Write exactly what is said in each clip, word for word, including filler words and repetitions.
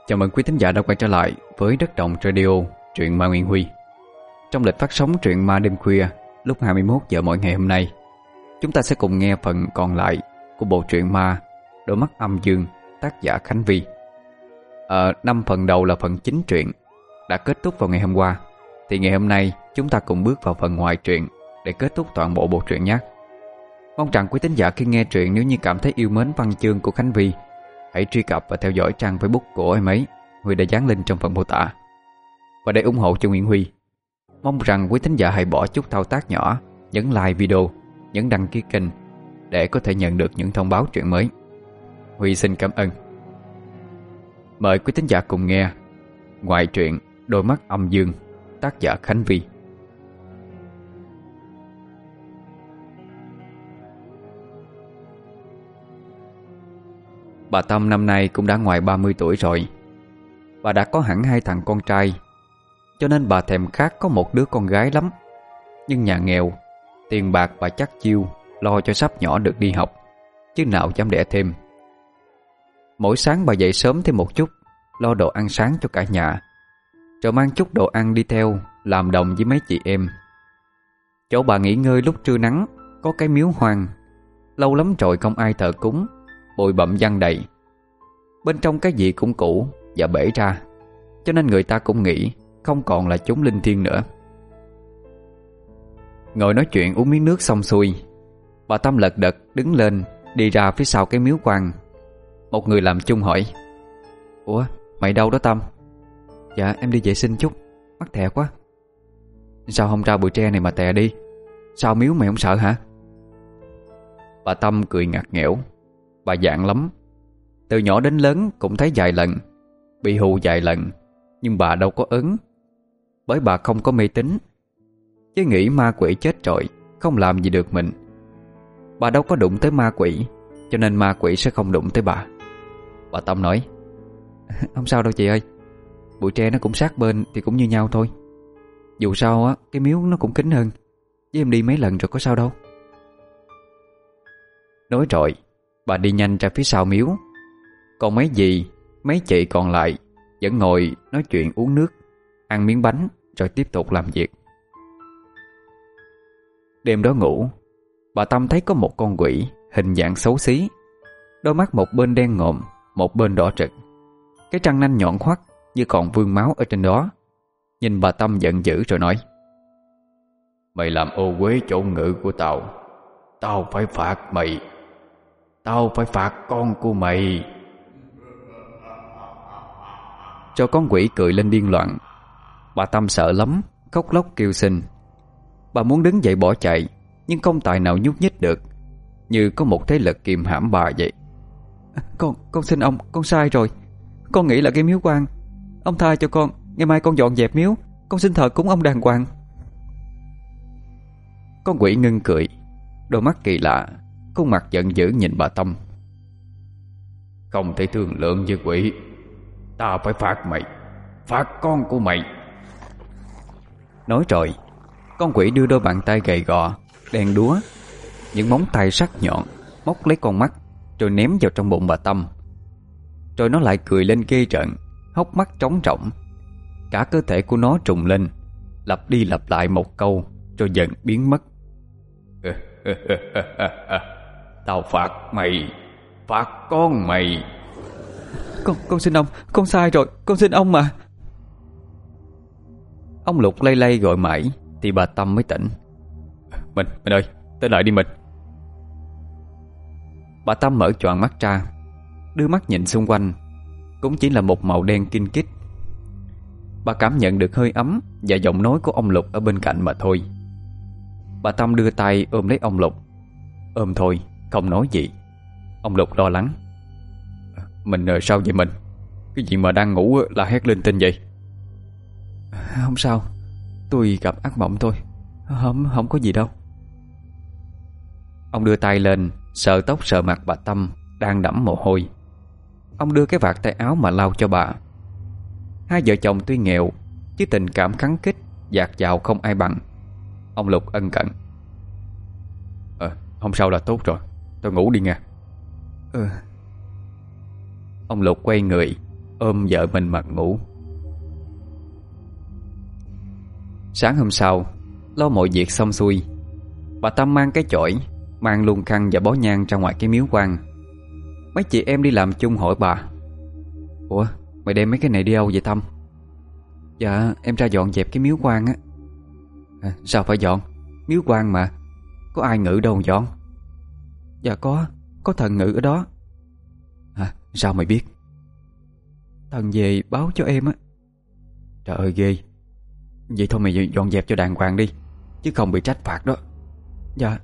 Chào mừng quý thính giả đã quay trở lại với Đất Động Radio, truyện ma Nguyễn Huy. Trong lịch phát sóng truyện ma đêm khuya lúc hai mươi mốt giờ mỗi ngày hôm nay, chúng ta sẽ cùng nghe phần còn lại của bộ truyện ma Đôi mắt âm dương, tác giả Khánh Vy. Ở năm phần đầu là phần chính truyện đã kết thúc vào ngày hôm qua, thì ngày hôm nay chúng ta cùng bước vào phần ngoài truyện để kết thúc toàn bộ bộ truyện nhé. Mong rằng quý thính giả khi nghe truyện, nếu như cảm thấy yêu mến văn chương của Khánh Vy, hãy truy cập và theo dõi trang Facebook của em ấy, Huy đã dán link trong phần mô tả. Và để ủng hộ cho Nguyễn Huy, mong rằng quý thính giả hãy bỏ chút thao tác nhỏ, nhấn like video, nhấn đăng ký kênh để có thể nhận được những thông báo truyện mới. Huy xin cảm ơn. Mời quý thính giả cùng nghe ngoại truyện Đôi mắt âm dương, tác giả Khánh Vy. Bà Tâm năm nay cũng đã ngoài ba mươi tuổi rồi. Bà đã có hẳn hai thằng con trai, cho nên bà thèm khát có một đứa con gái lắm. Nhưng nhà nghèo, tiền bạc bà chắc chiêu lo cho sắp nhỏ được đi học, chứ nào dám đẻ thêm. Mỗi sáng bà dậy sớm thêm một chút, lo đồ ăn sáng cho cả nhà, rồi mang chút đồ ăn đi theo làm đồng với mấy chị em. Chỗ bà nghỉ ngơi lúc trưa nắng có cái miếu hoang, lâu lắm rồi không ai thờ cúng, bụi bặm giăng đầy. Bên trong cái gì cũng cũ và bể ra, cho nên người ta cũng nghĩ không còn là chốn linh thiêng nữa. Ngồi nói chuyện uống miếng nước xong xuôi, bà Tâm lật đật đứng lên đi ra phía sau cái miếu quan. Một người làm chung hỏi: "Ủa, mày đâu đó Tâm?" "Dạ em đi vệ sinh chút, mắc tè quá." "Sao không ra bụi tre này mà tè đi? Sao miếu mày không sợ hả?" Bà Tâm cười ngặt nghẽo. Bà dạng lắm, từ nhỏ đến lớn cũng thấy vài lần, bị hù vài lần, nhưng bà đâu có ớn, bởi bà không có mê tín, chứ nghĩ ma quỷ chết rồi không làm gì được mình. Bà đâu có đụng tới ma quỷ, cho nên ma quỷ sẽ không đụng tới bà. Bà Tâm nói: "Không sao đâu chị ơi, bụi tre nó cũng sát bên thì cũng như nhau thôi. Dù sao á, cái miếu nó cũng kín hơn, với em đi mấy lần rồi có sao đâu." Nói rồi bà đi nhanh ra phía sau miếu. Còn mấy dì, mấy chị còn lại vẫn ngồi nói chuyện uống nước, ăn miếng bánh rồi tiếp tục làm việc. Đêm đó ngủ, bà Tâm thấy có một con quỷ hình dạng xấu xí, đôi mắt một bên đen ngòm, một bên đỏ rực, cái răng nanh nhọn hoắt như còn vương máu ở trên đó. Nhìn bà Tâm giận dữ rồi nói: "Mày làm ô uế chỗ ngự của tao, tao phải phạt mày. Tao phải phạt con của mày." Cho con quỷ cười lên điên loạn. Bà Tâm sợ lắm, khóc lóc kêu xin. Bà muốn đứng dậy bỏ chạy, nhưng không tài nào nhúc nhích được, như có một thế lực kìm hãm bà vậy. Con, con xin ông, con sai rồi. Con nghĩ là cái miếu quan. Ông tha cho con, ngày mai con dọn dẹp miếu, con xin thờ cúng ông đàng hoàng." Con quỷ ngưng cười, đôi mắt kỳ lạ, khuôn mặt giận dữ nhìn bà Tâm. "Không thể thương lượng với quỷ. Ta phải phạt mày, phạt con của mày." Nói rồi, con quỷ đưa đôi bàn tay gầy gò, đen đúa, những móng tay sắc nhọn, móc lấy con mắt rồi ném vào trong bụng bà Tâm. Rồi nó lại cười lên ghê rợn, hốc mắt trống rỗng. Cả cơ thể của nó trùng lên, lặp đi lặp lại một câu rồi dần biến mất. "Tao phạt mày, phạt con mày." Con, con xin ông, con sai rồi, con xin ông mà." Ông Lục lay lay gọi mãi thì bà Tâm mới tỉnh. Mình, mình ơi, tới lại đi mình." Bà Tâm mở choàng mắt ra, đưa mắt nhìn xung quanh, cũng chỉ là một màu đen kinh kít. Bà cảm nhận được hơi ấm và giọng nói của ông Lục ở bên cạnh mà thôi. Bà Tâm đưa tay ôm lấy ông Lục, ôm thôi, không nói gì. Ông Lục lo lắng: "Mình rồi sao vậy mình? Cái gì mà đang ngủ là hét lên tin vậy?" "Không sao, tôi gặp ác mộng thôi, Không, không có gì đâu." Ông đưa tay lên sờ tóc sờ mặt bà Tâm đang đẫm mồ hôi. Ông đưa cái vạt tay áo mà lau cho bà. Hai vợ chồng tuy nghèo, chứ tình cảm khăng khít dạt dào không ai bằng. Ông Lục ân cần: Ờ, không sao là tốt rồi, tôi ngủ đi nha." "Ừ." Ông Lục quay người ôm vợ mình mà ngủ. Sáng hôm sau, lo mọi việc xong xuôi, bà Tâm mang cái chổi, mang luôn khăn và bó nhang ra ngoài cái miếu quan. Mấy chị em đi làm chung hỏi bà: "Ủa, mày đem mấy cái này đi đâu vậy Tâm?" "Dạ, em ra dọn dẹp cái miếu quan á." À, sao phải dọn? Miếu quan mà, có ai ngự đâu dọn. "Dạ có, có thần ngự ở đó." "À, sao mày biết?" "Thần về báo cho em á." "Trời ơi ghê. Vậy thôi mày dọn dẹp cho đàng hoàng đi, chứ không bị trách phạt đó." "Dạ."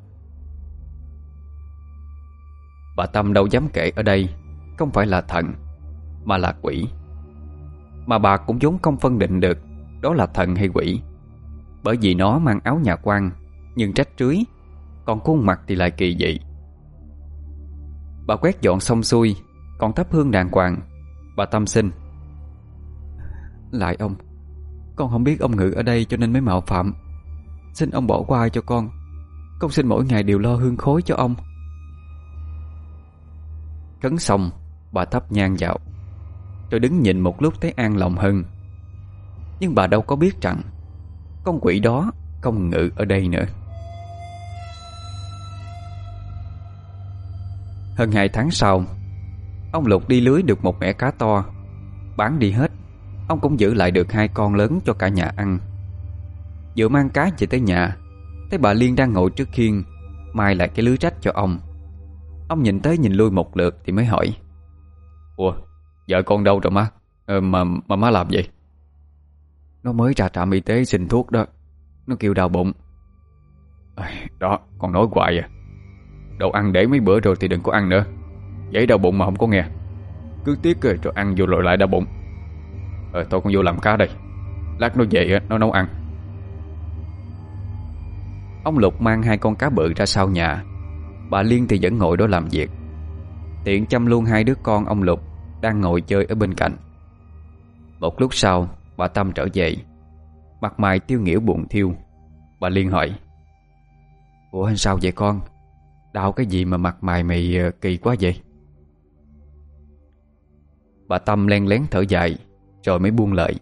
Bà Tâm đâu dám kể ở đây không phải là thần mà là quỷ. Mà bà cũng vốn không phân định được đó là thần hay quỷ, bởi vì nó mang áo nhà quan nhưng rách rưới, còn khuôn mặt thì lại kỳ dị. Bà quét dọn xong xuôi, còn thắp hương đàng hoàng, bà Tâm xin: "Lại ông, con không biết ông ngự ở đây cho nên mới mạo phạm. Xin ông bỏ qua cho con. Con xin mỗi ngày đều lo hương khói cho ông." Khấn xong, bà thắp nhang vào, rồi đứng nhìn một lúc thấy an lòng hơn. Nhưng bà đâu có biết rằng con quỷ đó không ngự ở đây nữa. Hơn hai tháng sau, ông Lục đi lưới được một mẻ cá to. Bán đi hết, ông cũng giữ lại được hai con lớn cho cả nhà ăn. Vừa mang cá về tới nhà, thấy bà Liên đang ngồi trước khiên mai lại cái lưới rách cho ông. Ông nhìn tới nhìn lui một lượt thì mới hỏi: "Ủa, vợ con đâu rồi má? Ờ, mà, mà má làm gì?" "Nó mới ra trạm y tế xin thuốc đó. Nó kêu đau bụng." À, đó, con nói hoài à. Đồ ăn để mấy bữa rồi thì đừng có ăn nữa. Dễ đau bụng mà không có nghe. Cứ tiếc rồi, rồi ăn vô rồi lại đau bụng. Ờ, tôi con vô làm cá đây. Lát nó về nó nấu ăn. Ông Lục mang hai con cá bự ra sau nhà. Bà Liên thì vẫn ngồi đó làm việc, tiện chăm luôn hai đứa con ông Lục đang ngồi chơi ở bên cạnh. Một lúc sau, bà Tâm trở về, mặt mày tiêu nghỉu buồn thiêu. Bà Liên hỏi: "Ủa sao vậy con? Đau cái gì mà mặt mày mày kỳ quá vậy?" Bà Tâm len lén thở dài rồi mới buông lời: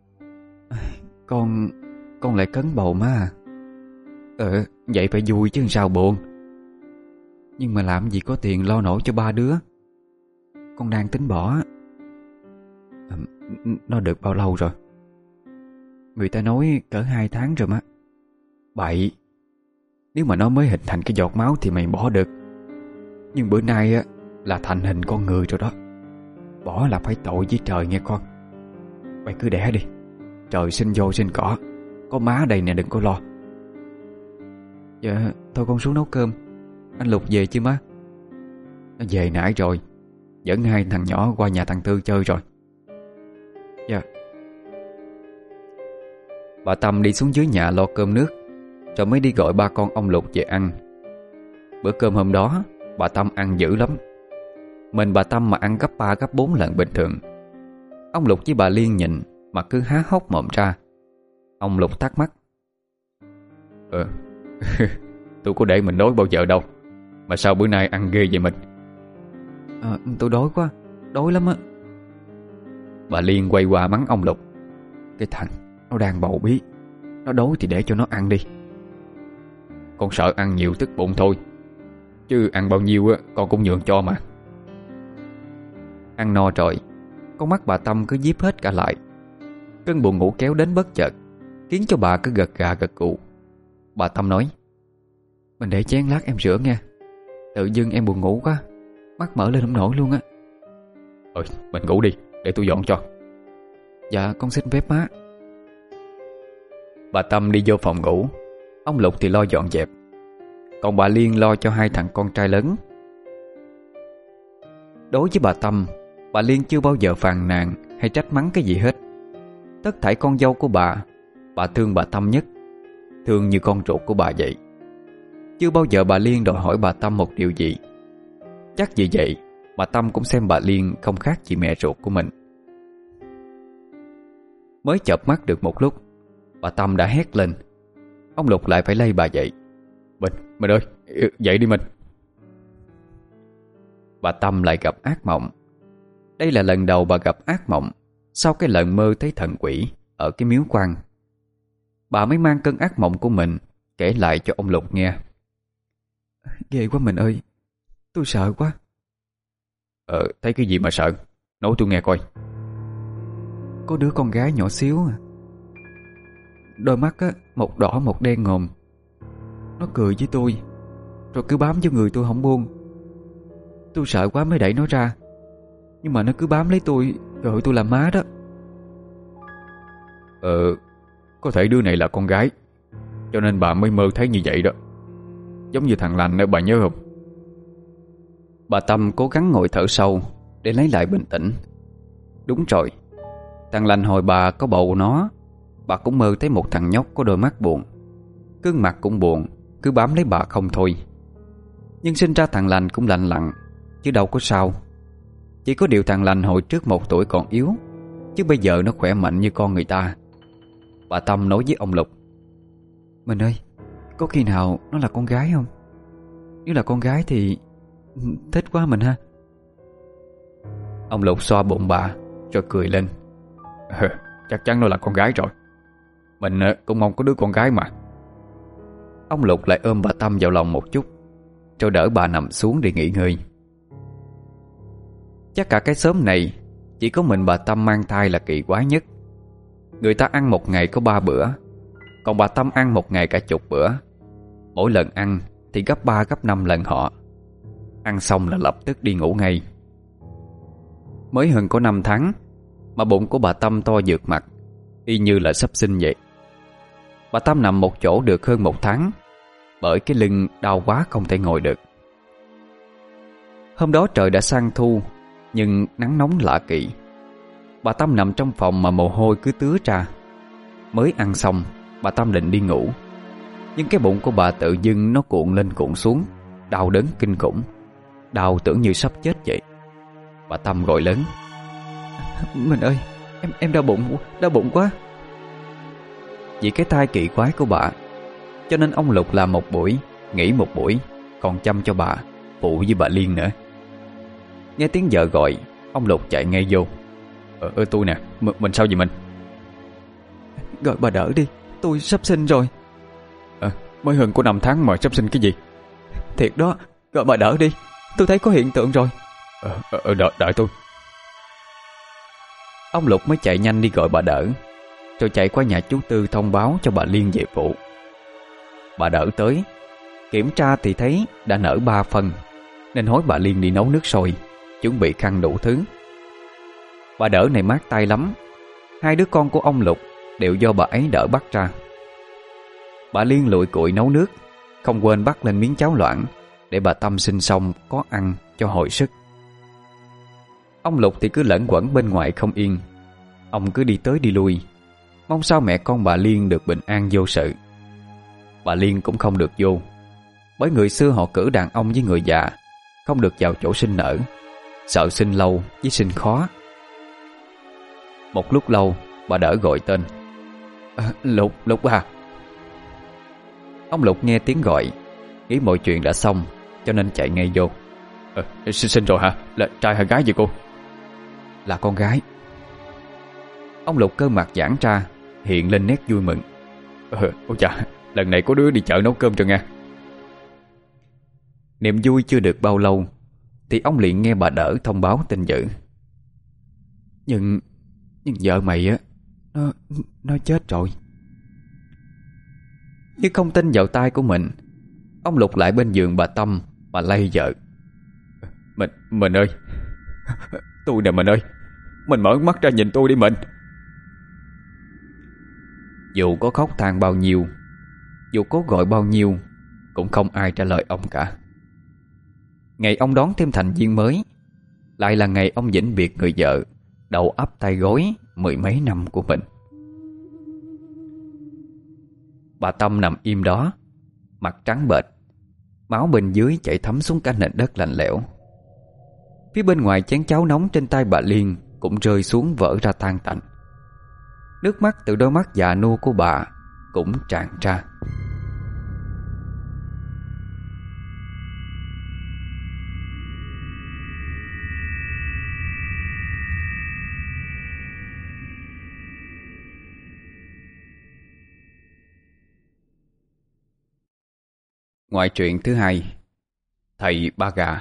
Con Con lại cấn bầu má à. Ờ vậy phải vui chứ sao buồn. Nhưng mà làm gì có tiền lo nổi cho ba đứa. Con đang tính bỏ. à, Nó được bao lâu rồi? Người ta nói cỡ hai tháng rồi má. Bậy. Nếu mà nó mới hình thành cái giọt máu thì mày bỏ được. Nhưng bữa nay á là thành hình con người rồi đó. Bỏ là phải tội với trời nghe con. Mày cứ đẻ đi. Trời sinh vô sinh cỏ. Có má đây nè, đừng có lo. Dạ thôi con xuống nấu cơm. Anh Lục về chứ má? Nó về nãy rồi. Dẫn hai thằng nhỏ qua nhà thằng Tư chơi rồi. Dạ. Bà Tâm đi xuống dưới nhà lo cơm nước, rồi mới đi gọi ba con ông Lục về ăn. Bữa cơm hôm đó bà Tâm ăn dữ lắm. Mình bà Tâm mà ăn gấp ba gấp bốn lần bình thường. Ông Lục với bà Liên nhìn mà cứ há hốc mồm ra. Ông Lục thắc mắc: Ờ tôi có để mình đói bao giờ đâu, mà sao bữa nay ăn ghê vậy mình? À, tôi đói quá, đói lắm á. Bà Liên quay qua mắng ông Lục: Cái thằng nó đang bầu bí, nó đói thì để cho nó ăn đi. Con sợ ăn nhiều tức bụng thôi, chứ ăn bao nhiêu á con cũng nhường cho mà. Ăn no rồi, con mắt bà Tâm cứ díp hết cả lại. Cơn buồn ngủ kéo đến bất chợt, khiến cho bà cứ gật gà gật gù. Bà Tâm nói: Mình để chén lát em rửa nghe. Tự dưng em buồn ngủ quá, mắt mở lên không nổi luôn á. Ừ, mình ngủ đi, để tôi dọn cho. Dạ con xin phép má. Bà Tâm đi vô phòng ngủ. Ông Lục thì lo dọn dẹp, còn bà Liên lo cho hai thằng con trai lớn. Đối với bà Tâm, bà Liên chưa bao giờ phàn nàn hay trách mắng cái gì hết. Tất thảy con dâu của bà, bà thương bà Tâm nhất, thương như con ruột của bà vậy. Chưa bao giờ bà Liên đòi hỏi bà Tâm một điều gì. Chắc vì vậy bà Tâm cũng xem bà Liên không khác chị mẹ ruột của mình. Mới chợp mắt được một lúc, bà Tâm đã hét lên. Ông Lục lại phải lay bà dậy. Mình, mình ơi, dậy đi mình. Bà Tâm lại gặp ác mộng. Đây là lần đầu bà gặp ác mộng sau cái lần mơ thấy thần quỷ ở cái miếu quan. Bà mới mang cơn ác mộng của mình kể lại cho ông Lục nghe. Ghê quá mình ơi, tôi sợ quá. Ờ, thấy cái gì mà sợ? Nói tôi nghe coi. Có đứa con gái nhỏ xíu à, đôi mắt á, một đỏ một đen ngòm. Nó cười với tôi, rồi cứ bám vô người tôi không buông. Tôi sợ quá mới đẩy nó ra, nhưng mà nó cứ bám lấy tôi, gọi tôi là má đó. Ờ, có thể đứa này là con gái, cho nên bà mới mơ thấy như vậy đó. Giống như thằng Lành đó, bà nhớ không? Bà Tâm cố gắng ngồi thở sâu để lấy lại bình tĩnh. Đúng rồi, thằng Lành hồi bà có bầu nó, bà cũng mơ thấy một thằng nhóc có đôi mắt buồn, gương mặt cũng buồn, cứ bám lấy bà không thôi. Nhưng sinh ra thằng Lành cũng lành lặn, chứ đâu có sao. Chỉ có điều thằng Lành hồi trước một tuổi còn yếu, chứ bây giờ nó khỏe mạnh như con người ta. Bà Tâm nói với ông Lục. Mình ơi, có khi nào nó là con gái không? Nếu là con gái thì thích quá mình ha. Ông Lục xoa bụng bà rồi cười lên. Chắc chắn nó là con gái rồi. Mình cũng mong có đứa con gái mà. Ông Lục lại ôm bà Tâm vào lòng một chút, rồi đỡ bà nằm xuống để nghỉ ngơi. Chắc cả cái xóm này chỉ có mình bà Tâm mang thai là kỳ quái nhất. Người ta ăn một ngày có ba bữa, còn bà Tâm ăn một ngày cả chục bữa. Mỗi lần ăn thì gấp ba gấp năm lần họ. Ăn xong là lập tức đi ngủ ngay. Mới hơn có năm tháng mà bụng của bà Tâm to vượt mặt, y như là sắp sinh vậy. Bà Tâm nằm một chỗ được hơn một tháng, bởi cái lưng đau quá không thể ngồi được. Hôm đó trời đã sang thu, nhưng nắng nóng lạ kỳ. Bà Tâm nằm trong phòng mà mồ hôi cứ tứa ra. Mới ăn xong, bà Tâm định đi ngủ, nhưng cái bụng của bà tự dưng nó cuộn lên cuộn xuống, đau đớn kinh khủng, đau tưởng như sắp chết vậy. Bà Tâm gọi lớn. Mình ơi, em em đau bụng, đau bụng quá. Vì cái thai kỳ quái của bà, cho nên ông Lục làm một buổi, nghỉ một buổi, còn chăm cho bà, phụ với bà Liên nữa. Nghe tiếng vợ gọi, ông Lục chạy ngay vô. Ờ, ờ tôi nè, M mình sao vậy mình? Gọi bà đỡ đi, tôi sắp sinh rồi. Ờ, mới hơn có năm tháng mà sắp sinh cái gì? Thiệt đó, gọi bà đỡ đi, tôi thấy có hiện tượng rồi. Ờ, ờ đợi, đợi tôi. Ông Lục mới chạy nhanh đi gọi bà đỡ, rồi chạy qua nhà chú Tư thông báo cho bà Liên về phụ. Bà đỡ tới, kiểm tra thì thấy đã nở ba phân, nên hối bà Liên đi nấu nước sôi, chuẩn bị khăn đủ thứ. Bà đỡ này mát tay lắm. Hai đứa con của ông Lục đều do bà ấy đỡ bắt ra. Bà Liên lụi cụi nấu nước, không quên bắt lên miếng cháo loãng để bà Tâm sinh xong có ăn cho hồi sức. Ông Lục thì cứ lẩn quẩn bên ngoài không yên. Ông cứ đi tới đi lui, mong sao mẹ con bà Liên được bình an vô sự. Bà Liên cũng không được vô, bởi người xưa họ cử đàn ông với người già không được vào chỗ sinh nở, sợ sinh lâu với sinh khó. Một lúc lâu bà đỡ gọi tên. À, Lục, Lục à. Ông Lục nghe tiếng gọi, nghĩ mọi chuyện đã xong, cho nên chạy ngay vô. À, sinh, sinh rồi hả? Là trai hay gái vậy cô? Là con gái. Ông Lục cơ mặt giãn ra, hiện lên nét vui mừng. Ờ, ôi chà, lần này có đứa đi chợ nấu cơm cho nghe. Niềm vui chưa được bao lâu thì ông liền nghe bà đỡ thông báo tin dữ. Nhưng Nhưng vợ mày á, Nó Nó chết rồi. Nhưng không tin vào tai của mình, ông Lục lại bên giường bà Tâm mà lay vợ. Mình, mình ơi, tôi nè mình ơi, mình mở mắt ra nhìn tôi đi mình. Dù có khóc than bao nhiêu, dù cố gọi bao nhiêu, cũng không ai trả lời ông cả. Ngày ông đón thêm thành viên mới, lại là ngày ông vĩnh biệt người vợ đầu ấp tay gối mười mấy năm của mình. Bà Tâm nằm im đó, mặt trắng bệch, máu bên dưới chảy thấm xuống cả nền đất lạnh lẽo. Phía bên ngoài chén cháo nóng trên tay bà Liên cũng rơi xuống vỡ ra tan tành. Nước mắt từ đôi mắt già nua của bà cũng tràn ra. Ngoại truyện thứ hai, Thầy Ba Gà.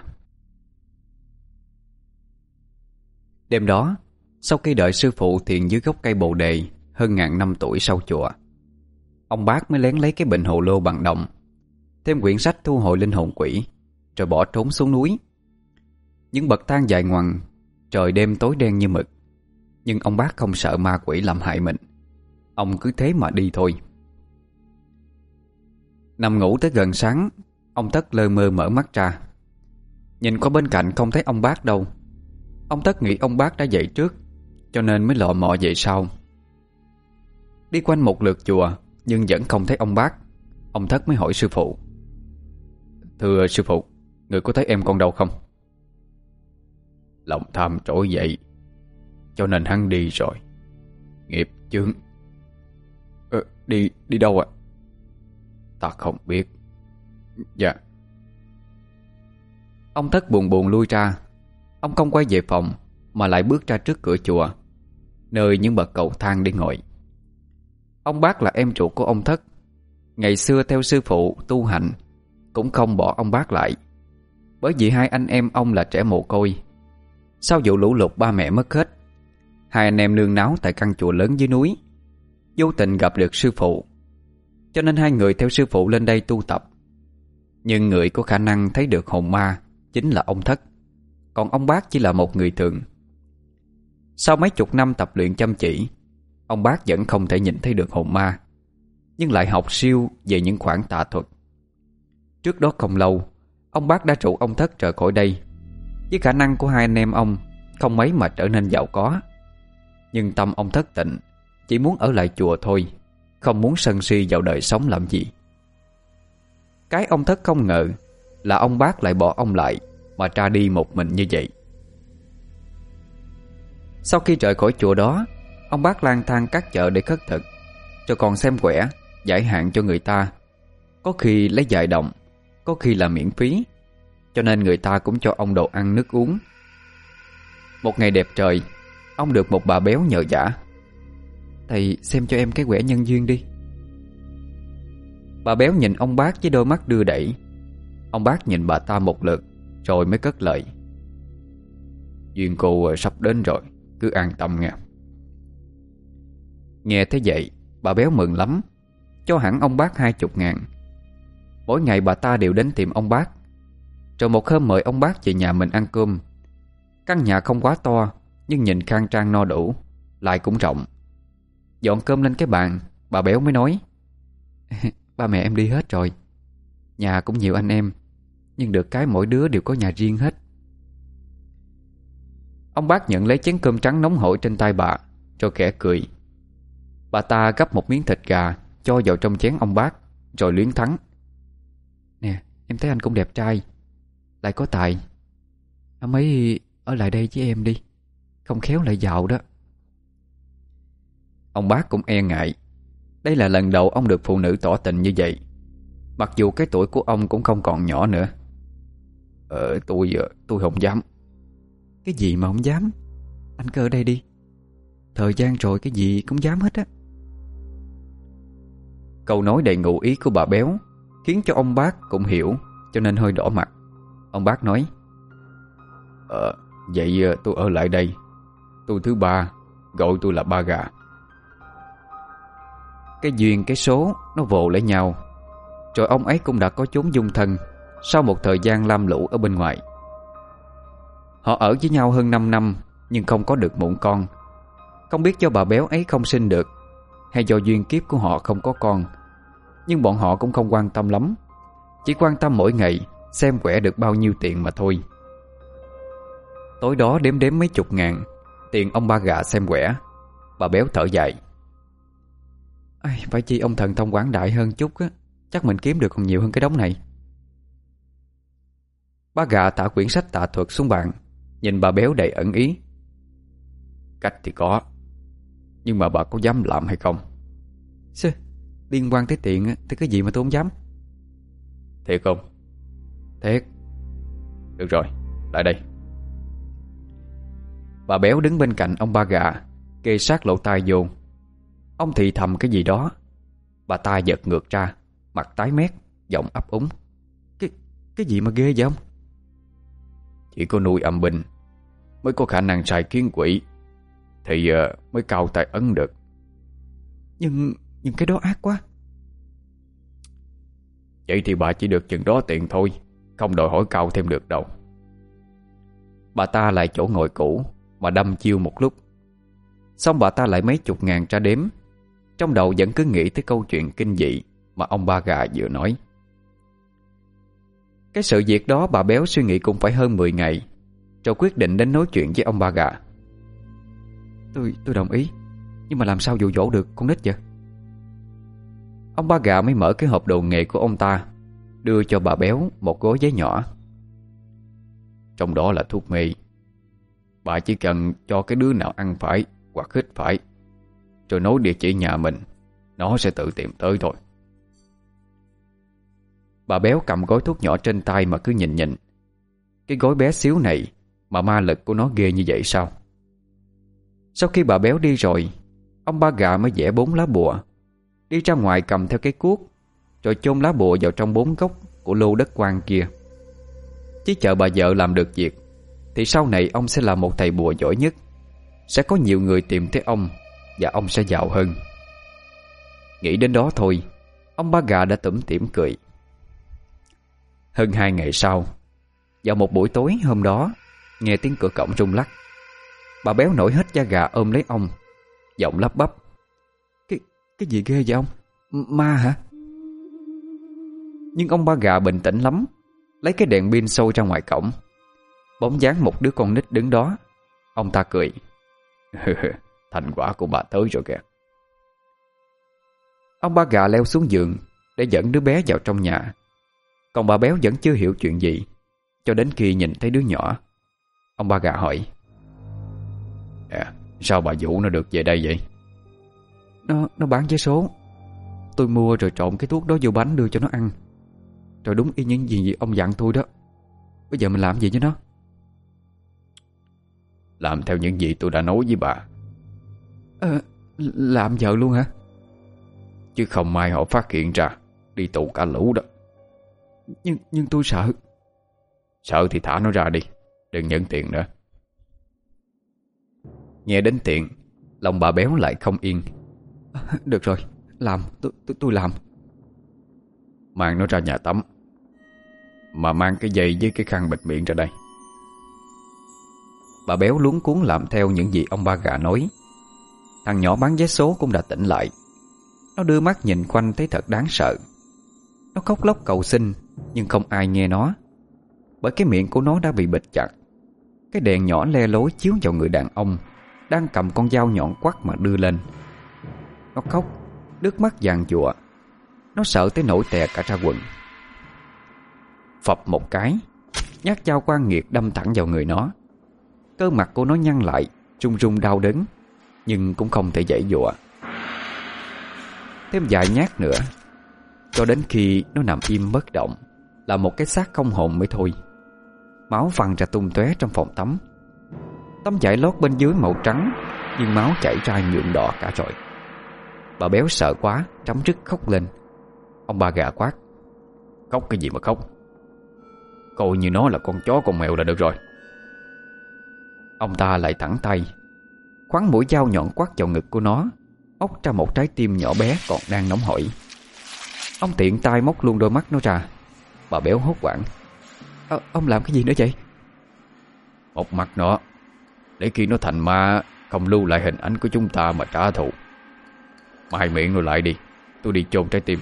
Đêm đó, sau khi đợi sư phụ thiền dưới gốc cây bồ đề hơn ngàn năm tuổi sau chùa, ông bác mới lén lấy cái bình hồ lô bằng đồng, thêm quyển sách thu hồi linh hồn quỷ, rồi bỏ trốn xuống núi. Những bậc thang dài ngoằng, trời đêm tối đen như mực, nhưng ông bác không sợ ma quỷ làm hại mình. Ông cứ thế mà đi thôi. Nằm ngủ tới gần sáng, ông Tất lơ mơ mở mắt ra. Nhìn qua bên cạnh không thấy ông bác đâu. Ông Tất nghĩ ông bác đã dậy trước, cho nên mới lọ mọ dậy sau. Đi quanh một lượt chùa nhưng vẫn không thấy ông bác. Ông Tất mới hỏi sư phụ: "Thưa sư phụ, người có thấy em con đâu không?" "Lòng tham trỗi dậy, cho nên hắn đi rồi. Nghiệp chướng." Ờ, đi, đi đâu ạ?" "Ta không biết." "Dạ." Ông Tất buồn buồn lui ra. Ông không quay về phòng, mà lại bước ra trước cửa chùa, nơi những bậc cầu thang đi ngồi. Ông bác là em ruột của ông Tất. Ngày xưa theo sư phụ tu hành, cũng không bỏ ông bác lại, bởi vì hai anh em ông là trẻ mồ côi. Sau vụ lũ lụt ba mẹ mất hết, hai anh em nương náu tại căn chùa lớn dưới núi. Vô tình gặp được sư phụ, cho nên hai người theo sư phụ lên đây tu tập. Nhưng người có khả năng thấy được hồn ma chính là ông Thất, còn ông bác chỉ là một người thường. Sau mấy chục năm tập luyện chăm chỉ, ông bác vẫn không thể nhìn thấy được hồn ma, nhưng lại học siêu về những khoản tà thuật. Trước đó không lâu, ông bác đã rủ ông Thất rời khỏi đây. Với khả năng của hai anh em ông, không mấy mà trở nên giàu có. Nhưng tâm ông Thất tịnh, chỉ muốn ở lại chùa thôi, không muốn sân si vào đời sống làm gì. Cái ông Thất không ngờ là ông bác lại bỏ ông lại mà ra đi một mình như vậy. Sau khi rời khỏi chùa đó, ông bác lang thang các chợ để khất thực, rồi còn xem quẻ, giải hạn cho người ta. Có khi lấy vài đồng, có khi là miễn phí, cho nên người ta cũng cho ông đồ ăn nước uống. Một ngày đẹp trời, ông được một bà béo nhờ vả: "Thầy xem cho em cái quẻ nhân duyên đi." Bà béo nhìn ông bác với đôi mắt đưa đẩy. Ông bác nhìn bà ta một lượt, rồi mới cất lời: "Duyên cô sắp đến rồi, cứ an tâm nha." Nghe thế vậy, bà béo mừng lắm, cho hẳn ông bác hai chục ngàn. Mỗi ngày bà ta đều đến tìm ông bác, rồi một hôm mời ông bác về nhà mình ăn cơm. Căn nhà không quá to, nhưng nhìn khang trang no đủ, lại cũng rộng. Dọn cơm lên cái bàn, bà béo mới nói: "Ba mẹ em đi hết rồi. Nhà cũng nhiều anh em, nhưng được cái mỗi đứa đều có nhà riêng hết." Ông bác nhận lấy chén cơm trắng nóng hổi trên tay bà, rồi khẽ cười. Bà ta gắp một miếng thịt gà cho vào trong chén ông bác, rồi luyến thắng: "Nè, em thấy anh cũng đẹp trai, lại có tài. Ông ấy ở lại đây với em đi, không khéo lại giàu đó." Ông bác cũng e ngại. Đây là lần đầu ông được phụ nữ tỏ tình như vậy, mặc dù cái tuổi của ông cũng không còn nhỏ nữa. Ờ, tôi, tôi không dám." "Cái gì mà không dám? Anh cứ ở đây đi. Thời gian rồi cái gì cũng dám hết á." Câu nói đầy ngụ ý của bà béo khiến cho ông bác cũng hiểu, cho nên hơi đỏ mặt. Ông bác nói: Ờ, vậy tôi ở lại đây. Tôi thứ ba, gọi tôi là Ba Gà." Cái duyên cái số nó vồ lấy nhau, rồi ông ấy cũng đã có chốn dung thân sau một thời gian lam lũ ở bên ngoài. Họ ở với nhau hơn năm năm, nhưng không có được mụn con. Không biết do bà béo ấy không sinh được, hay do duyên kiếp của họ không có con, nhưng bọn họ cũng không quan tâm lắm, chỉ quan tâm mỗi ngày xem quẻ được bao nhiêu tiền mà thôi. Tối đó đếm đếm mấy chục ngàn tiền ông Ba Gà xem quẻ, bà béo thở dài: "Ai, phải chi ông thần thông quảng đại hơn chút á, chắc mình kiếm được còn nhiều hơn cái đống này." Ba Gà thả quyển sách tà thuật xuống bàn, nhìn bà béo đầy ẩn ý: "Cách thì có, nhưng mà bà có dám làm hay không?" "Xê, liên quan tới tiền á, thì cái gì mà tôi không dám." "Thiệt không?" "Thiệt." "Được rồi, lại đây." Bà béo đứng bên cạnh ông Ba Gà, kê sát lỗ tai vô. Ông thì thầm cái gì đó. Bà ta giật ngược ra, mặt tái mét, giọng ấp úng: Cái gì mà ghê vậy ông? Chỉ có nuôi âm binh mới có khả năng sai kiến quỷ, thì uh, mới cao tay ấn được. Nhưng nhưng cái đó ác quá. Vậy thì bà chỉ được chừng đó tiền thôi, không đòi hỏi cao thêm được đâu. Bà ta lại chỗ ngồi cũ mà đâm chiêu một lúc. Xong bà ta lại mấy chục ngàn ra đếm. Trong đầu vẫn cứ nghĩ tới câu chuyện kinh dị mà ông Ba Gà vừa nói. Cái sự việc đó bà Béo suy nghĩ cũng phải hơn mười ngày, rồi quyết định đến nói chuyện với ông Ba Gà. Tôi tôi đồng ý, nhưng mà làm sao dụ dỗ được con nít vậy? Ông Ba Gà mới mở cái hộp đồ nghề của ông ta, đưa cho bà Béo một gói giấy nhỏ. Trong đó là thuốc mê. Bà chỉ cần cho cái đứa nào ăn phải hoặc hít phải, rồi nói địa chỉ nhà mình, nó sẽ tự tìm tới thôi. Bà Béo cầm gói thuốc nhỏ trên tay mà cứ nhìn nhìn. Cái gói bé xíu này mà ma lực của nó ghê như vậy sao? Sau khi bà Béo đi rồi, ông Ba Gà mới vẽ bốn lá bùa, đi ra ngoài cầm theo cái cuốc, rồi chôn lá bùa vào trong bốn góc của lô đất quan kia. Chỉ chờ bà vợ làm được việc, thì sau này ông sẽ là một thầy bùa giỏi nhất. Sẽ có nhiều người tìm tới ông, và ông sẽ giàu hơn. Nghĩ đến đó thôi, ông Ba Gà đã tủm tỉm cười. Hơn hai ngày sau, vào một buổi tối hôm đó, nghe tiếng cửa cổng rung lắc. Bà Béo nổi hết da gà ôm lấy ông, giọng lắp bắp. Cái cái gì ghê vậy ông? Ma hả? Nhưng ông Ba Gà bình tĩnh lắm, lấy cái đèn pin soi ra ngoài cổng. Bóng dáng một đứa con nít đứng đó. Ông ta cười. Thành quả của bà tới rồi kìa. Ông Ba Gà leo xuống giường để dẫn đứa bé vào trong nhà. Còn bà Béo vẫn chưa hiểu chuyện gì, cho đến khi nhìn thấy đứa nhỏ. Ông Ba Gà hỏi. À, sao bà Vũ nó được về đây vậy? Nó nó bán vé số. Tôi mua rồi trộn cái thuốc đó vô bánh đưa cho nó ăn. Rồi đúng y những gì ông dặn tôi đó. Bây giờ mình làm gì với nó? Làm theo những gì tôi đã nói với bà. À, làm vợ luôn hả? Chứ không may họ phát hiện ra, đi tù cả lũ đó. Nhưng nhưng tôi sợ. Sợ thì thả nó ra đi, đừng nhận tiền nữa. Nghe đến tiền, lòng bà Béo lại không yên. À, được rồi, làm, tôi, tôi, tôi làm. Mang nó ra nhà tắm, mà mang cái dây với cái khăn bịt miệng ra đây. Bà Béo luống cuống làm theo những gì ông Ba Gà nói. Thằng nhỏ bán vé số cũng đã tỉnh lại. Nó đưa mắt nhìn quanh thấy thật đáng sợ. Nó khóc lóc cầu xin, nhưng không ai nghe nó, bởi cái miệng của nó đã bị bịt chặt. Cái đèn nhỏ le lối chiếu vào người đàn ông đang cầm con dao nhọn quắt mà đưa lên. Nó khóc, nước mắt giàn giụa. Nó sợ tới nỗi tè cả ra quần. Phập một cái, nhát dao quan nghiệt đâm thẳng vào người nó. Cơ mặt của nó nhăn lại, run run đau đớn, nhưng cũng không thể giãy giụa. Thêm vài nhát nữa, cho đến khi nó nằm im bất động, là một cái xác không hồn mới thôi. Máu văng ra tung tóe trong phòng tắm. Tấm vải lót bên dưới màu trắng, nhưng máu chảy ra nhuộm đỏ cả rồi. Bà Béo sợ quá, trắm rứt khóc lên. Ông Ba Gà quát. Khóc cái gì mà khóc? Coi như nó là con chó con mèo là được rồi. Ông ta lại thẳng tay, khoắn mũi dao nhọn quắt vào ngực của nó, móc ra một trái tim nhỏ bé còn đang nóng hổi. Ông tiện tay móc luôn đôi mắt nó ra. Bà Béo hốt hoảng. À, ông làm cái gì nữa vậy? Một mắt nó, để khi nó thành ma không lưu lại hình ảnh của chúng ta mà trả thù. Mai miệng rồi lại đi, tôi đi chôn trái tim.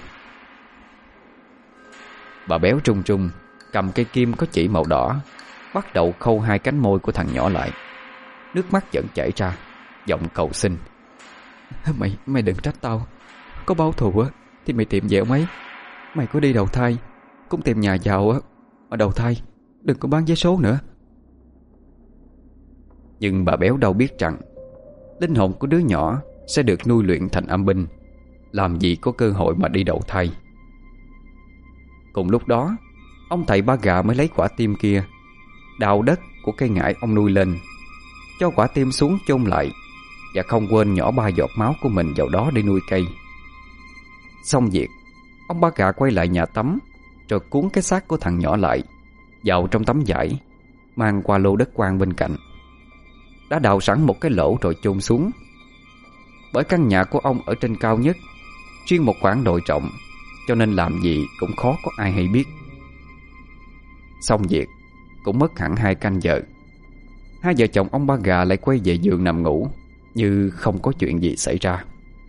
Bà Béo trung trung cầm cây kim có chỉ màu đỏ, bắt đầu khâu hai cánh môi của thằng nhỏ lại. Nước mắt vẫn chảy ra, giọng cầu xin. Mày mày đừng trách tao. Có báo thù á thì mày tìm về ông ấy. Mày có đi đầu thai cũng tìm nhà giàu á, mà đầu thai đừng có bán vé số nữa. Nhưng bà Béo đâu biết rằng linh hồn của đứa nhỏ sẽ được nuôi luyện thành âm binh, làm gì có cơ hội mà đi đầu thai. Cùng lúc đó, ông thầy Ba Gà mới lấy quả tim kia, đào đất của cây ngải ông nuôi lên, cho quả tim xuống chôn lại, và không quên nhỏ ba giọt máu của mình vào đó để nuôi cây. Xong việc, ông Ba Gà quay lại nhà tắm, rồi cuốn cái xác của thằng nhỏ lại vào trong tấm vải, mang qua lô đất quang bên cạnh. Đã đào sẵn một cái lỗ rồi chôn xuống. Bởi căn nhà của ông ở trên cao nhất, riêng một khoảng đồi trọng, cho nên làm gì cũng khó có ai hay biết. Xong việc cũng mất hẳn hai canh giờ. Hai vợ chồng ông Ba Gà lại quay về giường nằm ngủ như không có chuyện gì xảy ra.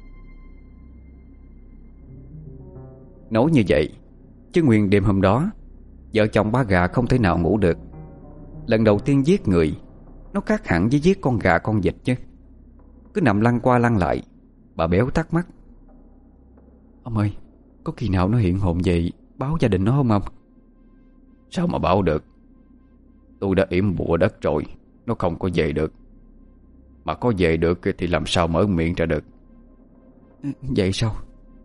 Nói như vậy chứ nguyên đêm hôm đó vợ chồng Ba Gà không thể nào ngủ được. Lần đầu tiên giết người, nó khác hẳn với giết con gà con vịt chứ. Cứ nằm lăn qua lăn lại. Bà Béo thắc mắc: Ông ơi, có khi nào nó hiện hồn về báo gia đình nó không ông? Sao mà báo được? Tôi đã yểm bùa đất rồi, nó không có về được. Mà có về được thì làm sao mở miệng ra được. Vậy sao?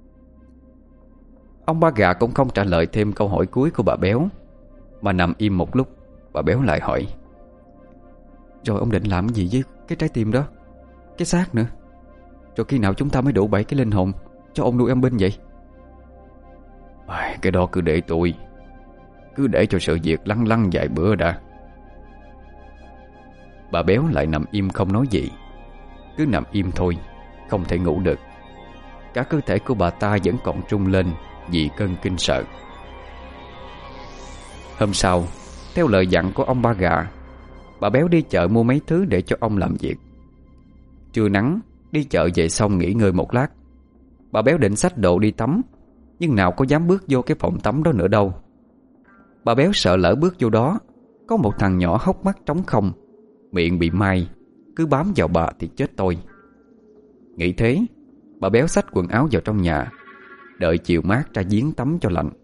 Ông Ba Gà cũng không trả lời thêm câu hỏi cuối của bà Béo, mà nằm im một lúc. Bà Béo lại hỏi: Rồi ông định làm gì với cái trái tim đó, cái xác nữa? Rồi khi nào chúng ta mới đủ bảy cái linh hồn cho ông nuôi âm binh vậy? Cái đó cứ để tôi Cứ để cho sự việc lăn lăn vài bữa đã. Bà Béo lại nằm im không nói gì. Cứ nằm im thôi, không thể ngủ được. Cả cơ thể của bà ta vẫn còn trung lên vì cơn kinh sợ. Hôm sau, theo lời dặn của ông Ba Gà, bà Béo đi chợ mua mấy thứ để cho ông làm việc. Trưa nắng, đi chợ về xong nghỉ ngơi một lát, bà Béo định xách đồ đi tắm, nhưng nào có dám bước vô cái phòng tắm đó nữa đâu. Bà Béo sợ lỡ bước vô đó có một thằng nhỏ hốc mắt trống không, miệng bị mai, cứ bám vào bà thì chết tôi. Nghĩ thế, bà Béo xách quần áo vào trong nhà, đợi chiều mát ra giếng tắm cho lạnh.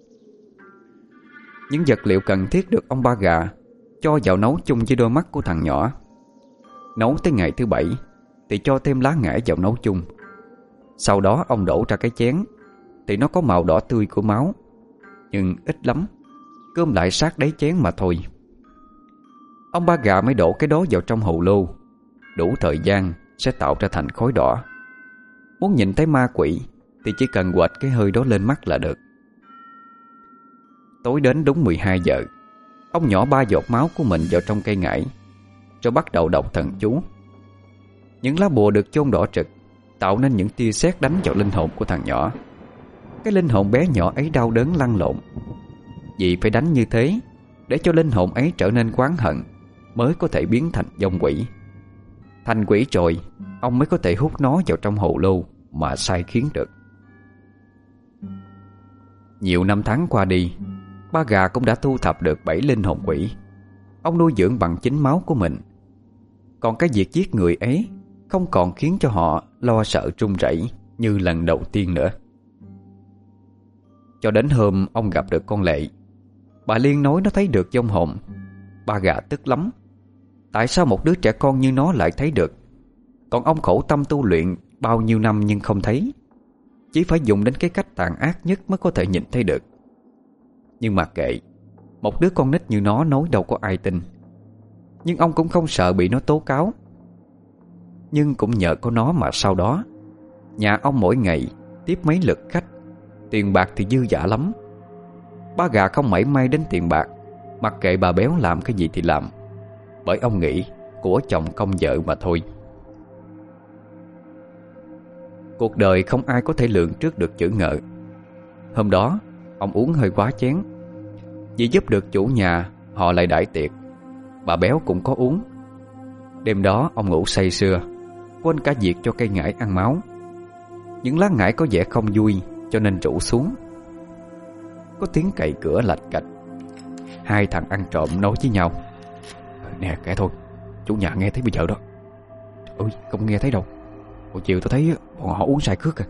Những vật liệu cần thiết được ông Ba Gà cho vào nấu chung với đôi mắt của thằng nhỏ. Nấu tới ngày thứ bảy thì cho thêm lá ngải vào nấu chung. Sau đó ông đổ ra cái chén thì nó có màu đỏ tươi của máu, nhưng ít lắm, cơm lại sát đáy chén mà thôi. Ông Ba Gà mới đổ cái đó vào trong hồ lô. Đủ thời gian sẽ tạo ra thành khói đỏ. Muốn nhìn thấy ma quỷ thì chỉ cần quệt cái hơi đó lên mắt là được. Tối đến đúng mười hai giờ, ông nhỏ ba giọt máu của mình vào trong cây ngải, rồi bắt đầu đọc thần chú. Những lá bùa được chôn đỏ trực, tạo nên những tia sét đánh vào linh hồn của thằng nhỏ. Cái linh hồn bé nhỏ ấy đau đớn lăn lộn. Vì phải đánh như thế để cho linh hồn ấy trở nên oán hận, mới có thể biến thành vong quỷ. Thành quỷ rồi, ông mới có thể hút nó vào trong hồ lô mà sai khiến được. Nhiều năm tháng qua đi, Ba Gà cũng đã thu thập được bảy linh hồn quỷ. Ông nuôi dưỡng bằng chính máu của mình. Còn cái việc giết người ấy không còn khiến cho họ lo sợ run rẩy như lần đầu tiên nữa. Cho đến hôm ông gặp được con Lệ. Bà Liên nói nó thấy được vong hồn. Ba Gà tức lắm. Tại sao một đứa trẻ con như nó lại thấy được, còn ông khổ tâm tu luyện bao nhiêu năm nhưng không thấy? Chỉ phải dùng đến cái cách tàn ác nhất mới có thể nhìn thấy được. Nhưng mà kệ, một đứa con nít như nó nói đâu có ai tin. Nhưng ông cũng không sợ bị nó tố cáo. Nhưng cũng nhờ có nó mà sau đó nhà ông mỗi ngày tiếp mấy lượt khách, tiền bạc thì dư dả lắm. Ba Gà không mảy may đến tiền bạc, mặc kệ bà Béo làm cái gì thì làm, bởi ông nghĩ của chồng công vợ mà thôi. Cuộc đời không ai có thể lường trước được chữ ngợ. Hôm đó ông uống hơi quá chén. Vì giúp được chủ nhà, họ lại đãi tiệc. Bà Béo cũng có uống. Đêm đó ông ngủ say sưa, quên cả việc cho cây ngải ăn máu. Những lá ngải có vẻ không vui, cho nên rủ xuống. Có tiếng cậy cửa lạch cạch. Hai thằng ăn trộm nói với nhau: Nè kệ thôi, chủ nhà nghe thấy bây giờ đó. Ôi không nghe thấy đâu. Hồi chiều tôi thấy bọn họ uống say khước à.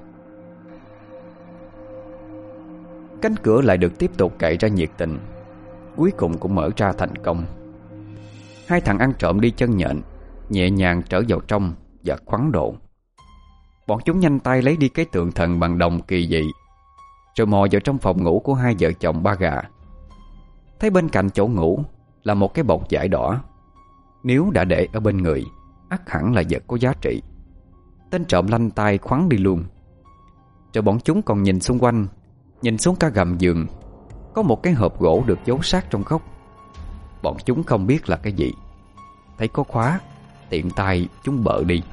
Cánh cửa lại được tiếp tục cậy ra nhiệt tình. Cuối cùng cũng mở ra thành công. Hai thằng ăn trộm đi chân nhện, nhẹ nhàng trở vào trong và khoắn độ. Bọn chúng nhanh tay lấy đi cái tượng thần bằng đồng kỳ dị, rồi mò vào trong phòng ngủ của hai vợ chồng Ba Gà. Thấy bên cạnh chỗ ngủ là một cái bọc vải đỏ. Nếu đã để ở bên người, ắt hẳn là vật có giá trị. Tên trộm lanh tay khoắn đi luôn. Rồi bọn chúng còn nhìn xung quanh, nhìn xuống cả gầm giường. có một cái hộp gỗ được giấu sát trong góc. Bọn chúng không biết là cái gì. Thấy có khóa, tiện tay chúng bợ đi.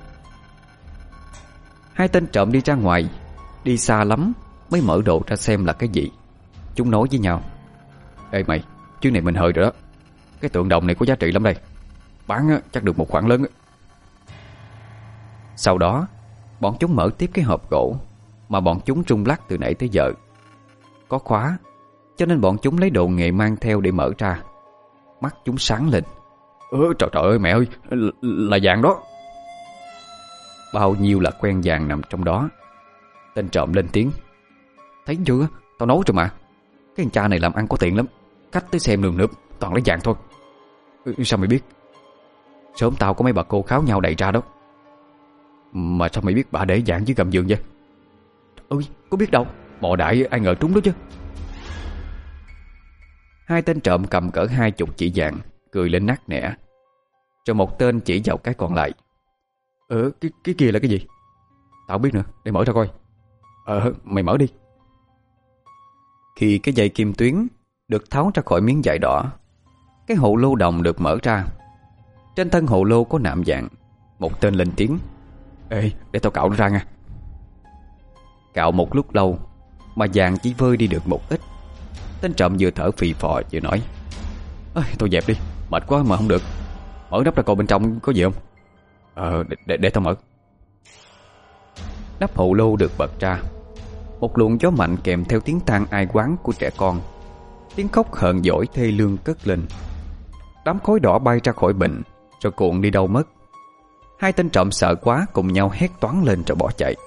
Hai tên trộm đi ra ngoài, đi xa lắm mới mở đồ ra xem là cái gì. Chúng nói với nhau: Ê mày, chuyến này mình hời rồi đó. Cái tượng đồng này có giá trị lắm đây. Bán á, chắc được một khoản lớn á. Sau đó bọn chúng mở tiếp cái hộp gỗ mà bọn chúng rung lắc từ nãy tới giờ. Có khóa, cho nên bọn chúng lấy đồ nghề mang theo để mở ra. Mắt chúng sáng lên: Ơ trời trời ơi mẹ ơi, là, là vàng đó. Bao nhiêu là quen vàng nằm trong đó. Tên trộm lên tiếng: Thấy chưa, tao nói rồi mà. Cái thằng cha này làm ăn có tiền lắm. Khách tới xem nườm nượp toàn lấy vàng thôi. Ừ, sao mày biết? Sớm tao có mấy bà cô kháo nhau đầy ra đó. Mà sao mày biết bà để vàng dưới gầm giường vậy? Ơi, có biết đâu, mò đại ai ngờ trúng đó chứ. Hai tên trộm cầm cỡ hai chục chỉ vàng, cười lên nắc nẻ. Rồi một tên chỉ vào cái còn lại: Ờ, cái, cái kia là cái gì? Tao biết nữa, để mở ra coi. Ờ, mày mở đi. Khi cái dây kim tuyến được tháo ra khỏi miếng vải đỏ, cái hồ lô đồng được mở ra. Trên thân hồ lô có nạm vàng. Một tên lên tiếng: Ê, để tao cạo nó ra nha. Cạo một lúc lâu mà vàng chỉ vơi đi được một ít. Tên trộm vừa thở phì phò vừa nói: Ê, tôi dẹp đi, mệt quá mà không được. Mở nắp ra coi bên trong có gì không. Ờ, để, để, để tao mở. Nắp hồ lô được bật ra. Một luồng gió mạnh kèm theo tiếng than ai oán của trẻ con, tiếng khóc hờn dỗi thê lương cất lên. Đám khói đỏ bay ra khỏi bình rồi cuộn đi đâu mất. Hai tên trộm sợ quá cùng nhau hét toáng lên rồi bỏ chạy.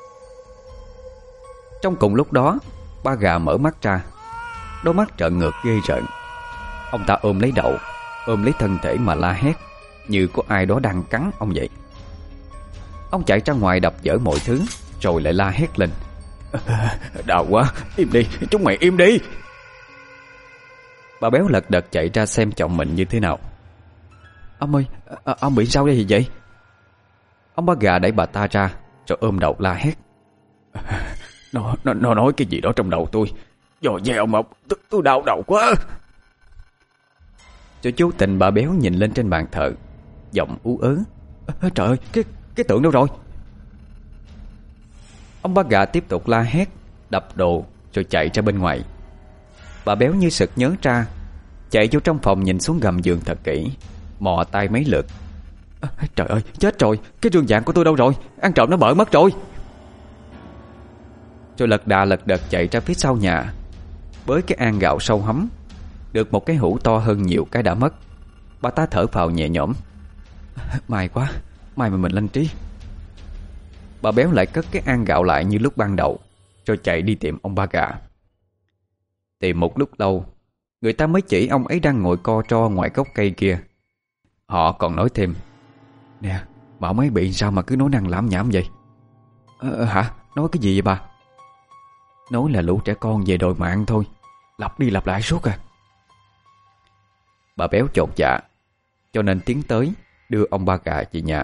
Trong cùng lúc đó, ba gà mở mắt ra. Đôi mắt trợn ngược ghê rợn. Ông ta ôm lấy đầu, ôm lấy thân thể mà la hét như có ai đó đang cắn ông vậy. Ông chạy ra ngoài đập vỡ mọi thứ, rồi lại la hét lên: Đau quá, im đi, chúng mày im đi. Bà béo lật đật chạy ra xem chồng mình như thế nào. Ông ơi, à, ông bị sao đây vậy? Ông ba gà đẩy bà ta ra, rồi ôm đầu la hét: Nó, nó, nó nói cái gì đó trong đầu tôi. Dò dè mọc, tôi, tôi đau đầu quá. Cho chú tình bà béo nhìn lên trên bàn thờ, giọng ú ớ: à, Trời ơi, cái, cái tượng đâu rồi? Ông ba gà tiếp tục la hét, đập đồ, rồi chạy ra bên ngoài. Bà béo như sực nhớ ra, chạy vô trong phòng nhìn xuống gầm giường thật kỹ, mò tay mấy lượt. À, trời ơi, chết rồi, cái rương vàng của tôi đâu rồi? Ăn trộm nó bợ mất rồi. Rồi lật đà lật đật chạy ra phía sau nhà, bới cái an gạo sâu hấm. Được một cái hũ to hơn nhiều cái đã mất. Bà ta thở phào nhẹ nhõm: May quá, may mà mình lanh trí. Bà béo lại cất cái an gạo lại như lúc ban đầu, rồi chạy đi tìm ông ba gà. Tìm một lúc lâu, người ta mới chỉ ông ấy đang ngồi co tro ngoài gốc cây kia. Họ còn nói thêm: Nè, mà ông ấy bị sao mà cứ nói năng lảm nhảm vậy? Ờ, hả? Nói cái gì vậy bà? Nói là lũ trẻ con về đòi mạng thôi, lặp đi lặp lại suốt à. Bà béo chột dạ, cho nên tiến tới đưa ông ba gà về nhà.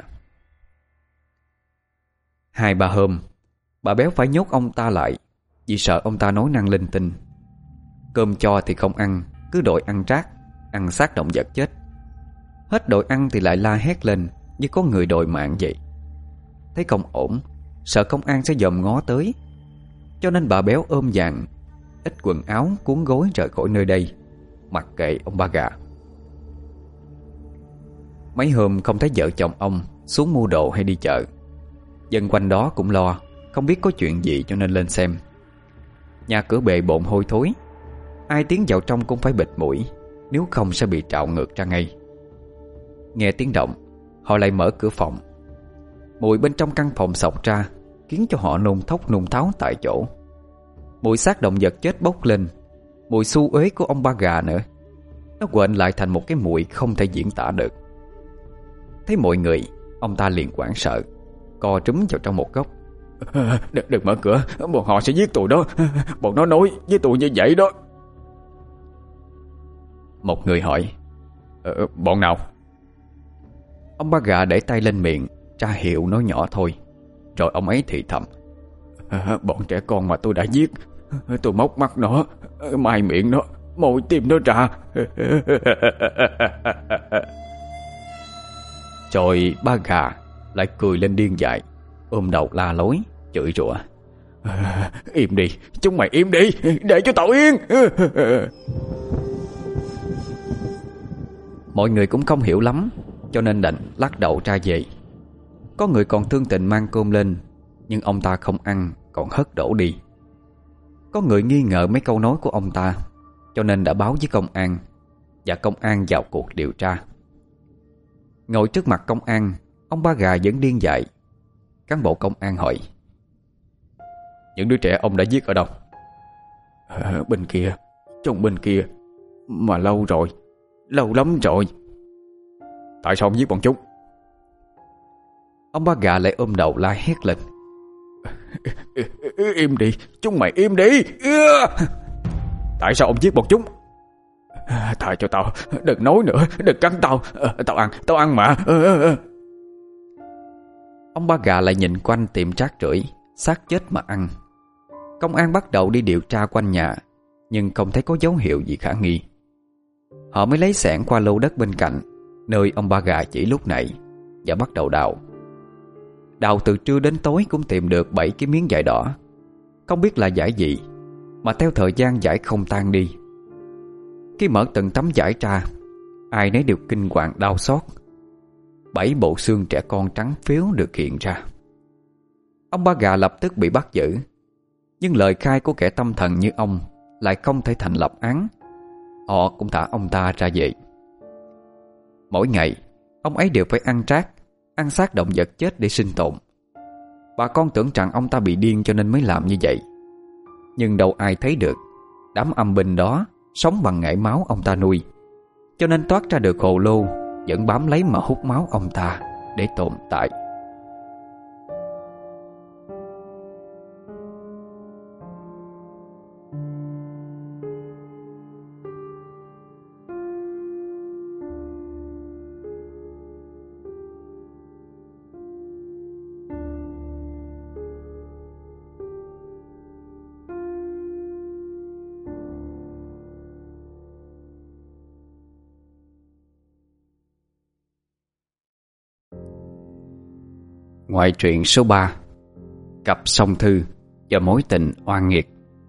Hai ba hôm, bà béo phải nhốt ông ta lại vì sợ ông ta nói năng linh tinh. Cơm cho thì không ăn, cứ đòi ăn rác, ăn xác động vật chết. Hết đòi ăn thì lại la hét lên như có người đòi mạng vậy. Thấy không ổn, sợ công an sẽ dòm ngó tới, cho nên bà béo ôm vàng, ít quần áo cuốn gối rời khỏi nơi đây, mặc kệ ông ba gà. Mấy hôm không thấy vợ chồng ông xuống mua đồ hay đi chợ. Dân quanh đó cũng lo, không biết có chuyện gì cho nên lên xem. Nhà cửa bề bộn hôi thối, ai tiến vào trong cũng phải bịt mũi, nếu không sẽ bị trạo ngược ra ngay. Nghe tiếng động, họ lại mở cửa phòng. Mùi bên trong căn phòng xộc ra, khiến cho họ nôn thốc nôn tháo tại chỗ. Mùi xác động vật chết bốc lên, mùi xu uế của ông ba gà nữa. Nó quện lại thành một cái mùi không thể diễn tả được. Thấy mọi người, ông ta liền hoảng sợ, co trúm vào trong một góc. Đừng, đừng mở cửa, bọn họ sẽ giết tụi đó. Bọn nó nói với tụi như vậy đó. Một người hỏi: ờ, bọn nào? Ông ba gà để tay lên miệng, ra hiệu nói nhỏ thôi. Rồi ông ấy thì thầm: à, bọn trẻ con mà tôi đã giết, tôi móc mắt nó, Mai miệng nó, môi tim nó ra. Rồi ba gà lại cười lên điên dại, ôm đầu la lối, chửi rủa. À, im đi, chúng mày im đi, để cho tao yên. Mọi người cũng không hiểu lắm, cho nên đành lắc đầu ra về. Có người còn thương tình mang cơm lên, nhưng ông ta không ăn, còn hất đổ đi. Có người nghi ngờ mấy câu nói của ông ta, cho nên đã báo với công an, và công an vào cuộc điều tra. Ngồi trước mặt công an, ông ba gà vẫn điên dại. Cán bộ công an hỏi: những đứa trẻ ông đã giết ở đâu? À, bên kia, trong bên kia. Mà lâu rồi, lâu lắm rồi. Tại sao ông giết bọn chúng? Ông ba gà lại ôm đầu la hét lên: im đi, chúng mày im đi. Tại sao ông giết bọn chúng? Tha cho tao, đừng nói nữa, đừng cắn tao. Tao ăn, tao ăn mà. Ông ba gà lại nhìn quanh tiệm trác rưởi, xác chết mà ăn. Công an bắt đầu đi điều tra quanh nhà, nhưng không thấy có dấu hiệu gì khả nghi. Họ mới lấy xẻng qua lô đất bên cạnh, nơi ông ba gà chỉ lúc nãy, và bắt đầu đào. Đào từ trưa đến tối cũng tìm được bảy cái miếng vải đỏ. Không biết là vải gì, mà theo thời gian vải không tan đi. Khi mở từng tấm vải ra, ai nấy đều kinh hoàng đau xót. Bảy bộ xương trẻ con trắng phếu được hiện ra. Ông ba gà lập tức bị bắt giữ, nhưng lời khai của kẻ tâm thần như ông lại không thể thành lập án. Họ cũng thả ông ta ra về. Mỗi ngày ông ấy đều phải ăn trác, ăn xác động vật chết để sinh tồn. Bà con tưởng rằng ông ta bị điên cho nên mới làm như vậy. Nhưng đâu ai thấy được đám âm binh đó sống bằng ngải máu ông ta nuôi, cho nên toát ra được hồ lô vẫn bám lấy mà hút máu ông ta để tồn tại. Ngoại truyện số ba: Cặp song thư và mối tình oan nghiệt.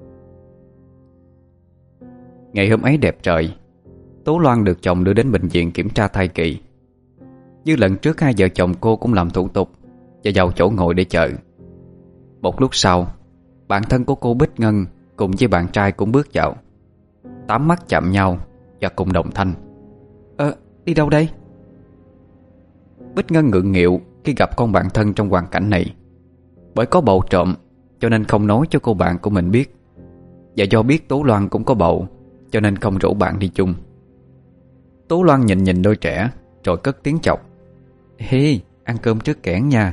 Ngày hôm ấy đẹp trời, Tố Loan được chồng đưa đến bệnh viện kiểm tra thai kỳ. Như lần trước, hai vợ chồng cô cũng làm thủ tục và vào chỗ ngồi để chờ. Một lúc sau, bạn thân của cô Bích Ngân cùng với bạn trai cũng bước vào. Tám mắt chạm nhau và cùng đồng thanh: Ờ, đi đâu đây? Bích Ngân ngượng nghịu khi gặp con bạn thân trong hoàn cảnh này, bởi có bầu trộm cho nên không nói cho cô bạn của mình biết, và do biết Tố Loan cũng có bầu cho nên không rủ bạn đi chung. Tố Loan nhìn nhìn đôi trẻ rồi cất tiếng chọc: Ê, hey, ăn cơm trước kẻn nha.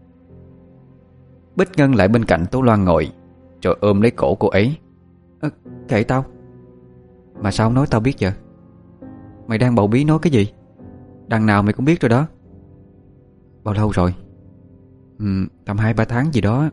Bích Ngân lại bên cạnh Tố Loan ngồi, rồi ôm lấy cổ cô ấy. À, kệ tao. Mà sao không nói tao biết vậy? Mày đang bầu bí nói cái gì? Đằng nào mày cũng biết rồi đó. Bao lâu rồi? Ừ, tầm hai ba tháng gì đó.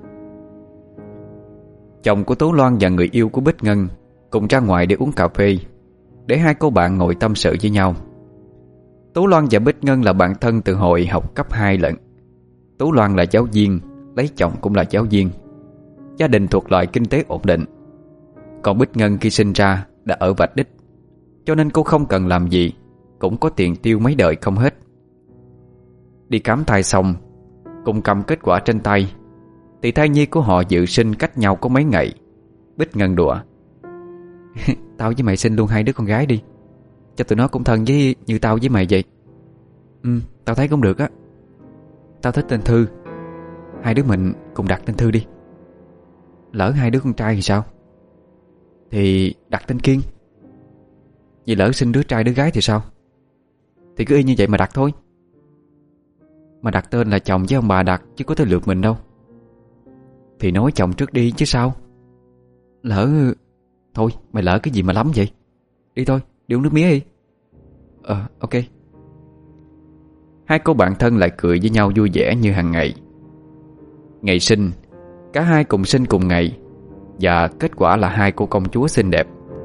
Chồng của Tố Loan và người yêu của Bích Ngân cùng ra ngoài để uống cà phê, để hai cô bạn ngồi tâm sự với nhau. Tố Loan và Bích Ngân là bạn thân từ hồi học cấp hai lận. Tố Loan là giáo viên, lấy chồng cũng là giáo viên, gia đình thuộc loại kinh tế ổn định. Còn Bích Ngân khi sinh ra đã ở vạch đích, cho nên cô không cần làm gì cũng có tiền tiêu mấy đời không hết. Đi khám thai xong, cùng cầm kết quả trên tay, thì thai nhi của họ dự sinh cách nhau có mấy ngày. Bích Ngân đùa: Tao với mày sinh luôn hai đứa con gái đi, cho tụi nó cũng thân với như tao với mày vậy. Ừ, tao thấy cũng được á. Tao thích tên Thư, hai đứa mình cùng đặt tên Thư đi. Lỡ hai đứa con trai thì sao? Thì đặt tên Kiên. Vì lỡ sinh đứa trai đứa gái thì sao? Thì cứ y như vậy mà đặt thôi. Mà đặt tên là chồng với ông bà đặt, chứ có tới lượt mình đâu. Thì nói chồng trước đi chứ sao. Lỡ... Thôi mày lỡ cái gì mà lắm vậy. Đi thôi, đi uống nước mía đi. Ờ, ok. Hai cô bạn thân lại cười với nhau vui vẻ như hàng ngày. Ngày sinh, cả hai cùng sinh cùng ngày, và kết quả là hai cô công chúa xinh đẹp,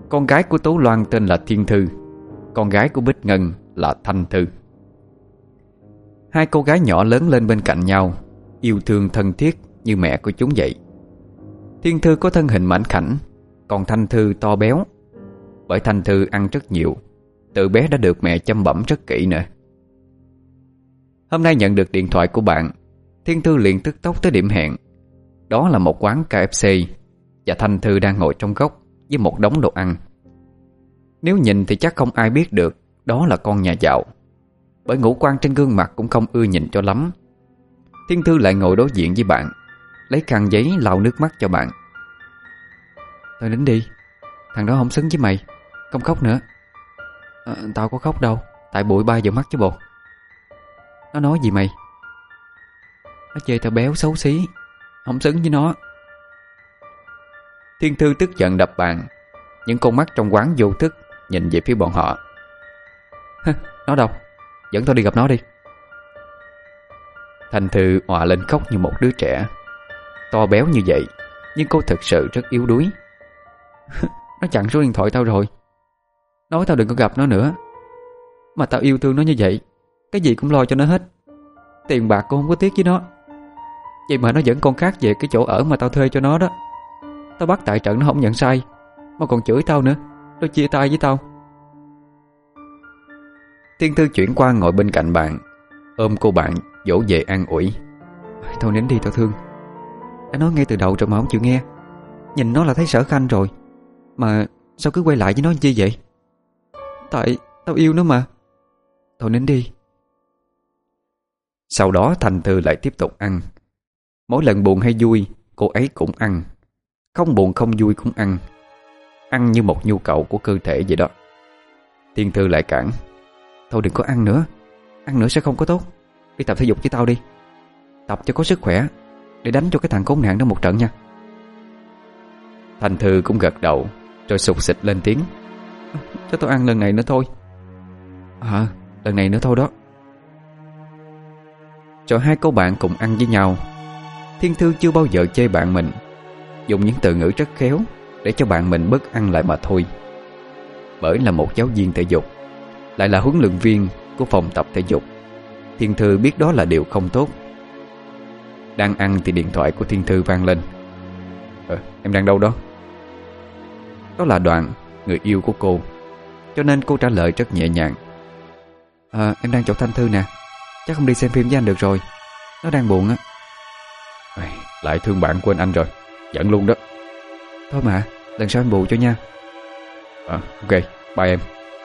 Con gái của Tố Loan tên là Thiên Thư, con gái của Bích Ngân là Thanh Thư. Hai cô gái nhỏ lớn lên bên cạnh nhau, yêu thương thân thiết như mẹ của chúng vậy. Thiên Thư có thân hình mảnh khảnh, còn Thanh Thư to béo. Bởi Thanh Thư ăn rất nhiều, từ bé đã được mẹ chăm bẵm rất kỹ nữa. Hôm nay nhận được điện thoại của bạn, Thiên Thư liền tức tốc tới điểm hẹn. Đó là một quán ca ép xê, và Thanh Thư đang ngồi trong góc với một đống đồ ăn. Nếu nhìn thì chắc không ai biết được đó là con nhà giàu, bởi ngũ quan trên gương mặt cũng không ưa nhìn cho lắm. Thiên Thư lại ngồi đối diện với bạn, lấy khăn giấy lau nước mắt cho bạn. Thôi nín đi, thằng đó không xứng với mày, không khóc nữa. À, tao có khóc đâu, tại bụi bay vào mắt chứ bộ. Nó nói gì mày? Nó chê tao béo xấu xí, không xứng với nó. Thiên Thư tức giận đập bàn, những con mắt trong quán vô thức nhìn về phía bọn họ. Nó đâu? Dẫn tao đi gặp nó đi. Thanh Thư òa lên khóc như một đứa trẻ. To béo như vậy, nhưng cô thực sự rất yếu đuối. Nó chặn số điện thoại tao rồi, nói tao đừng có gặp nó nữa. Mà tao yêu thương nó như vậy, cái gì cũng lo cho nó hết. Tiền bạc cô không có tiếc với nó. Vậy mà nó dẫn con khác về cái chỗ ở mà tao thuê cho nó đó. Tao bắt tại trận nó không nhận sai, mà còn chửi tao nữa, nó chia tay với tao. Thiên Thư chuyển qua ngồi bên cạnh bạn, ôm cô bạn dỗ về an ủi. Thôi nín đi, tao thương. Đã nói ngay từ đầu rồi mà không chịu nghe. Nhìn nó là thấy sở khanh rồi, mà sao cứ quay lại với nó chi vậy? Tại tao yêu nó mà. Thôi nín đi. Sau đó Thanh Thư lại tiếp tục ăn. Mỗi lần buồn hay vui, cô ấy cũng ăn. Không buồn không vui cũng ăn. Ăn như một nhu cầu của cơ thể vậy đó. Thiên Thư lại cản. Thôi đừng có ăn nữa, ăn nữa sẽ không có tốt. Đi tập thể dục với tao đi, tập cho có sức khỏe, để đánh cho cái thằng khốn nạn đó một trận nha. Thanh Thư cũng gật đầu, rồi sụt sịt lên tiếng. Cho tao ăn lần này nữa thôi. À, lần này nữa thôi đó. Rồi hai cô bạn cùng ăn với nhau. Thiên Thư chưa bao giờ chê bạn mình, dùng những từ ngữ rất khéo để cho bạn mình bớt ăn lại mà thôi. Bởi là một giáo viên thể dục, lại là huấn luyện viên của phòng tập thể dục, Thiên Thư biết đó là điều không tốt. Đang ăn thì điện thoại của Thiên Thư vang lên. Ờ, em đang đâu đó? Đó là Đoàn, người yêu của cô, cho nên cô trả lời rất nhẹ nhàng. À, em đang chỗ Thanh Thư nè, chắc không đi xem phim với anh được rồi, nó đang buồn á. À, lại thương bạn quên anh rồi, giận luôn đó. Thôi mà, lần sau anh bù cho nha. À, ok, bye em.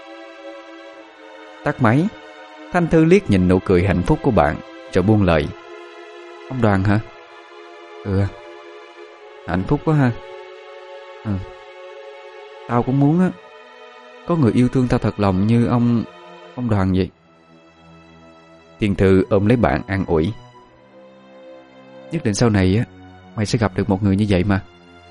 Tắt máy, Thanh Thư liếc nhìn nụ cười hạnh phúc của bạn, rồi buông lời. Ông Đoàn hả? Ừ, hạnh phúc quá ha. Ừ, tao cũng muốn á, có người yêu thương tao thật lòng như ông Ông Đoàn vậy. Thiên Thư ôm lấy bạn an ủi. Nhất định sau này á, mày sẽ gặp được một người như vậy mà.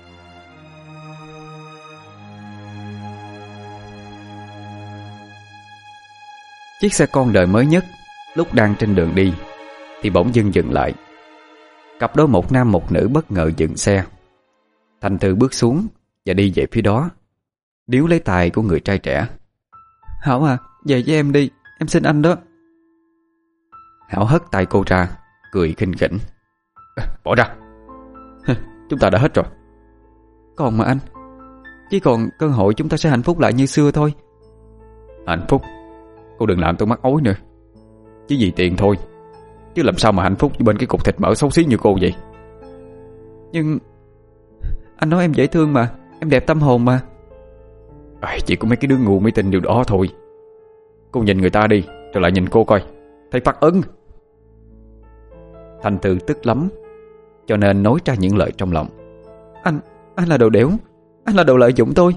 Chiếc xe con đời mới nhất lúc đang trên đường đi thì bỗng dưng dừng lại. Cặp đôi một nam một nữ bất ngờ dừng xe. Thanh Thư bước xuống và đi về phía đó, níu lấy tay của người trai trẻ. Hảo à, về với em đi, em xin anh đó. Hảo hất tay cô ra, cười khinh khỉnh. Bỏ ra, chúng ta đã hết rồi. Còn mà anh, chỉ còn cơ hội chúng ta sẽ hạnh phúc lại như xưa thôi. Hạnh phúc? Cô đừng làm tôi mắc ối nữa. Chỉ vì tiền thôi, chứ làm sao mà hạnh phúc bên cái cục thịt mỡ xấu xí như cô vậy? Nhưng anh nói em dễ thương mà, em đẹp tâm hồn mà. À, chỉ có mấy cái đứa ngu mới tin điều đó thôi. Cô nhìn người ta đi, rồi lại nhìn cô coi, thấy phát ấn. Thanh Thư tức lắm, cho nên nói ra những lời trong lòng. Anh, anh là đồ đẻo, anh là đồ lợi dụng tôi.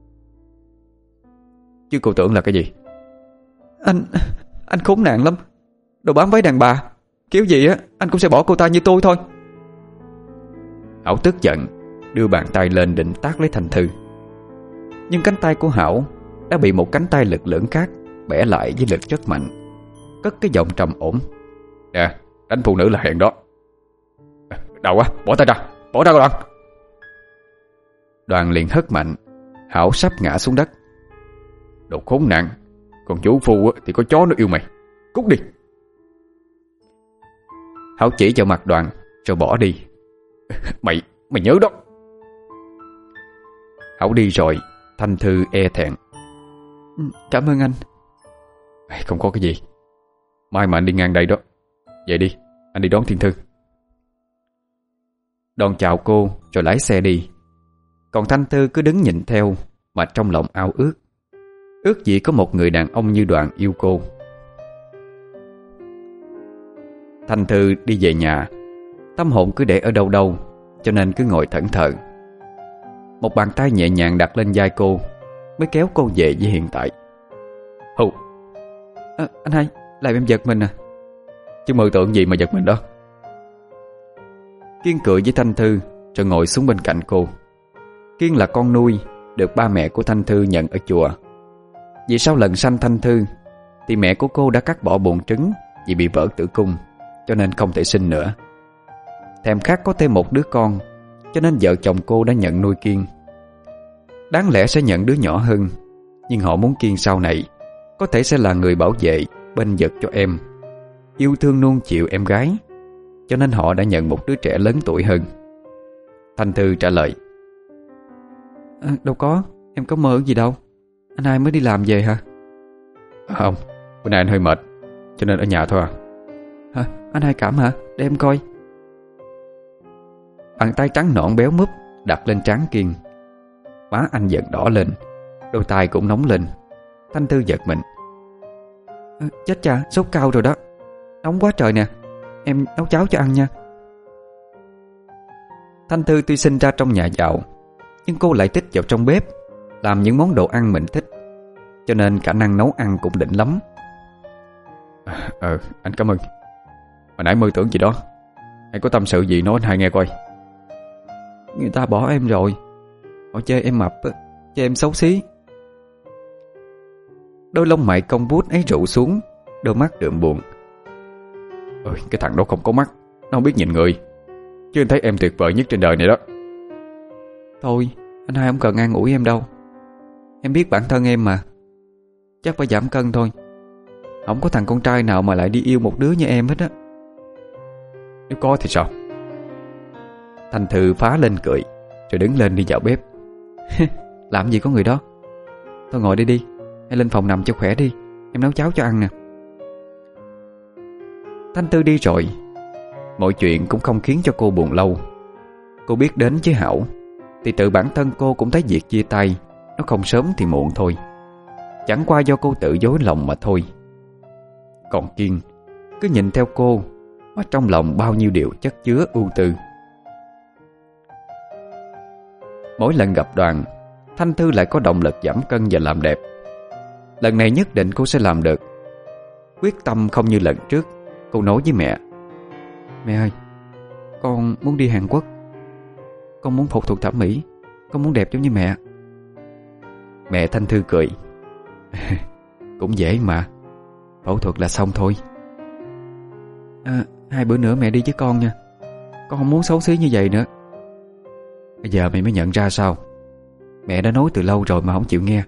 Chứ cô tưởng là cái gì? Anh, anh khốn nạn lắm, đồ bám váy đàn bà. Kiểu gì á, anh cũng sẽ bỏ cô ta như tôi thôi. Hảo tức giận, đưa bàn tay lên định tát lấy Thanh Thư. Nhưng cánh tay của Hảo đã bị một cánh tay lực lưỡng khác bẻ lại với lực rất mạnh, cất cái giọng trầm ổn. Nè, đánh phụ nữ là hèn đó. Đau quá, bỏ tay ra, bỏ ra Đoàn. Đoàn liền hất mạnh, Hảo sắp ngã xuống đất. Đồ khốn nạn, còn vũ phu thì có chó nó yêu mày. Cút đi. Hảo chỉ vào mặt Đoàn rồi bỏ đi. Mày, mày nhớ đó. Hảo đi rồi, Thanh Thư e thẹn. Cảm ơn anh. Không có cái gì. Mai mà anh đi ngang đây đó. Vậy đi, anh đi đón Thiên Thư. Đoàn chào cô rồi lái xe đi. Còn Thanh Thư cứ đứng nhìn theo mà trong lòng ao ước. Ước gì có một người đàn ông như Đoàn yêu cô. Thanh Thư đi về nhà, tâm hồn cứ để ở đâu đâu, cho nên cứ ngồi thẫn thờ. Một bàn tay nhẹ nhàng đặt lên vai cô mới kéo cô về với hiện tại. Hù à, Anh hai, làm em giật mình à? Chứ mơ tưởng gì mà giật mình đó. Kiên cười với Thanh Thư rồi ngồi xuống bên cạnh cô. Kiên là con nuôi được ba mẹ của Thanh Thư nhận ở chùa. Vì sau lần sanh Thanh Thư thì mẹ của cô đã cắt bỏ buồng trứng vì bị vỡ tử cung, cho nên không thể sinh nữa. Thèm khát có thêm một đứa con, cho nên vợ chồng cô đã nhận nuôi Kiên. Đáng lẽ sẽ nhận đứa nhỏ hơn, nhưng họ muốn Kiên sau này có thể sẽ là người bảo vệ, bênh vực cho em, yêu thương nuông chịu em gái, cho nên họ đã nhận một đứa trẻ lớn tuổi hơn. Thanh Thư trả lời: à, Đâu có, em có mơ gì đâu. Anh hai mới đi làm về hả? À, không, bữa nay anh hơi mệt, cho nên ở nhà thôi à. Hả? Anh hai cảm hả? Để em coi. Bàn tay trắng nõn béo múp đặt lên trán Kiên. Má anh giận đỏ lên, đôi tai cũng nóng lên. Thanh Thư giật mình. à, Chết cha, sốt cao rồi đó. Nóng quá trời nè. Em nấu cháo cho ăn nha. Thanh Thư tuy sinh ra trong nhà giàu, nhưng cô lại thích vào trong bếp làm những món đồ ăn mình thích, cho nên khả năng nấu ăn cũng đỉnh lắm. Ờ, anh cảm ơn. Hồi nãy mơ tưởng gì đó, hay có tâm sự gì nói anh hai nghe coi. Người ta bỏ em rồi. Họ chê em mập, chê em xấu xí. Đôi lông mày cong vút ấy rũ xuống, đôi mắt đượm buồn. Ôi, cái thằng đó không có mắt, nó không biết nhìn người. Chứ anh thấy em tuyệt vời nhất trên đời này đó. Thôi, anh hai không cần an ủi em đâu. Em biết bản thân em mà. Chắc phải giảm cân thôi. Không có thằng con trai nào mà lại đi yêu một đứa như em hết á. Nếu có thì sao? Thanh Thư phá lên cười, rồi đứng lên đi vào bếp. Làm gì có người đó. Thôi ngồi đi đi, hay lên phòng nằm cho khỏe đi. Em nấu cháo cho ăn nè. Thanh Thư đi rồi, mọi chuyện cũng không khiến cho cô buồn lâu. Cô biết đến với Hảo thì tự bản thân cô cũng thấy việc chia tay nó không sớm thì muộn thôi. Chẳng qua do cô tự dối lòng mà thôi. Còn Kiên cứ nhìn theo cô mà trong lòng bao nhiêu điều chất chứa ưu tư. Mỗi lần gặp Đoàn, Thanh Thư lại có động lực giảm cân và làm đẹp. Lần này nhất định cô sẽ làm được. Quyết tâm không như lần trước, cô nói với mẹ: Mẹ ơi, con muốn đi Hàn Quốc. Con muốn phẫu thuật thẩm mỹ. Con muốn đẹp giống như mẹ. Mẹ Thanh Thư cười. Cũng dễ mà, phẫu thuật là xong thôi. à, Hai bữa nữa mẹ đi với con nha. Con không muốn xấu xí như vậy nữa. Bây giờ mày mới nhận ra sao? Mẹ đã nói từ lâu rồi mà không chịu nghe.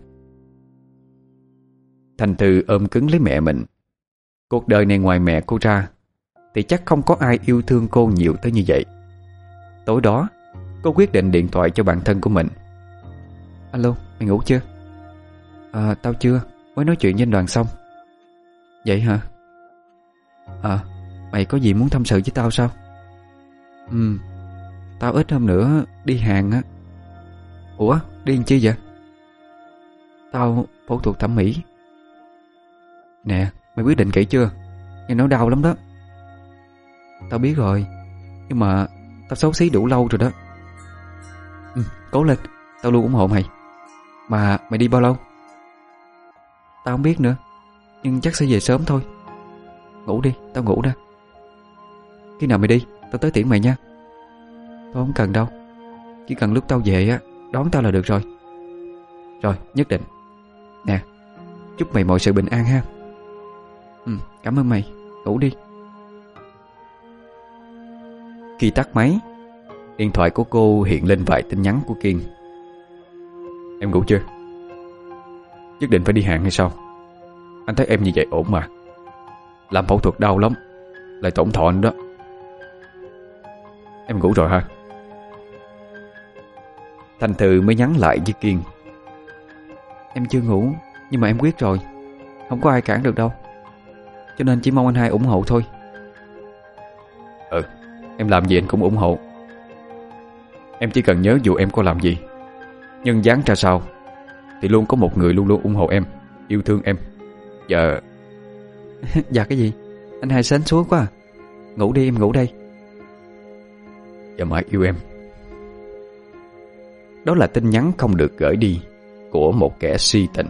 Thanh Thư ôm cứng lấy mẹ mình. Cuộc đời này ngoài mẹ cô ra thì chắc không có ai yêu thương cô nhiều tới như vậy. Tối đó, cô quyết định điện thoại cho bạn thân của mình. Alo, mày ngủ chưa? À, tao chưa, mới nói chuyện với anh Đoàn xong. Vậy hả? À, mày có gì muốn tâm sự với tao sao? Ừ, tao ít hôm nữa đi Hàn á. Ủa, đi làm chi vậy? Tao phẫu thuật thẩm mỹ. Nè, mày quyết định kỹ chưa? Nghe nói đau lắm đó. Tao biết rồi, nhưng mà tao xấu xí đủ lâu rồi đó. Ừ, cố lên, tao luôn ủng hộ mày. Mà mày đi bao lâu? Tao không biết nữa, nhưng chắc sẽ về sớm thôi. Ngủ đi, tao ngủ đã. Khi nào mày đi, tao tới tiễn mày nha. Thôi không cần đâu, chỉ cần lúc tao về á, đón tao là được rồi. Rồi, nhất định. Nè, chúc mày mọi sự bình an ha. Ừ, cảm ơn mày, ngủ đi. Khi tắt máy, điện thoại của cô hiện lên vài tin nhắn của Kiên. Em ngủ chưa? Nhất định phải đi Hàn hay sao? Anh thấy em như vậy ổn mà. Làm phẫu thuật đau lắm, lại tổn thọ anh đó. Em ngủ rồi hả? Thanh Thư mới nhắn lại với Kiên. Em chưa ngủ, nhưng mà em quyết rồi, không có ai cản được đâu, cho nên chỉ mong anh hai ủng hộ thôi. Ừ, em làm gì anh cũng ủng hộ. Em chỉ cần nhớ dù em có làm gì, nhân dáng ra sao, thì luôn có một người luôn luôn ủng hộ em, yêu thương em. Dạ. Dạ cái gì? Anh hai sến súa quá à. Ngủ đi, em ngủ đây. Dạ mãi yêu em. Đó là tin nhắn không được gửi đi của một kẻ si tình.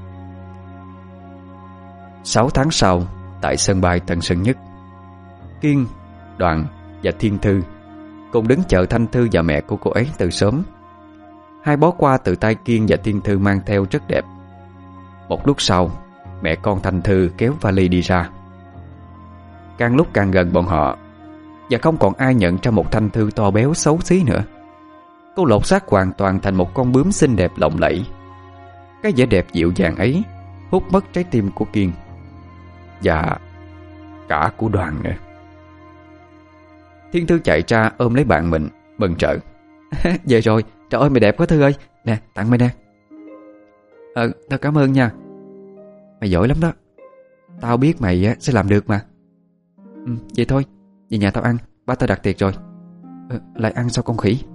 Sáu tháng sau, tại sân bay Tân Sơn Nhất, Kiên, Đoàn và Thiên Thư cùng đứng chờ Thanh Thư và mẹ của cô ấy từ sớm. Hai bó hoa từ tay Kiên và Thiên Thư mang theo rất đẹp. Một lúc sau, mẹ con Thanh Thư kéo vali đi ra. Càng lúc càng gần bọn họ, và không còn ai nhận ra một Thanh Thư to béo xấu xí nữa. Cô lột xác hoàn toàn thành một con bướm xinh đẹp lộng lẫy. Cái vẻ đẹp dịu dàng ấy hút mất trái tim của Kiên, và cả của Đoàn nữa. Thiên Thư chạy ra ôm lấy bạn mình, mừng rỡ. Về rồi, trời ơi mày đẹp quá Thư ơi. Nè, tặng mày nè. Ờ, tao cảm ơn nha. Mày giỏi lắm đó. Tao biết mày sẽ làm được mà. Ừ, vậy thôi, về nhà tao ăn, ba tao đặt tiệc rồi. Ừ, lại ăn sao con khỉ.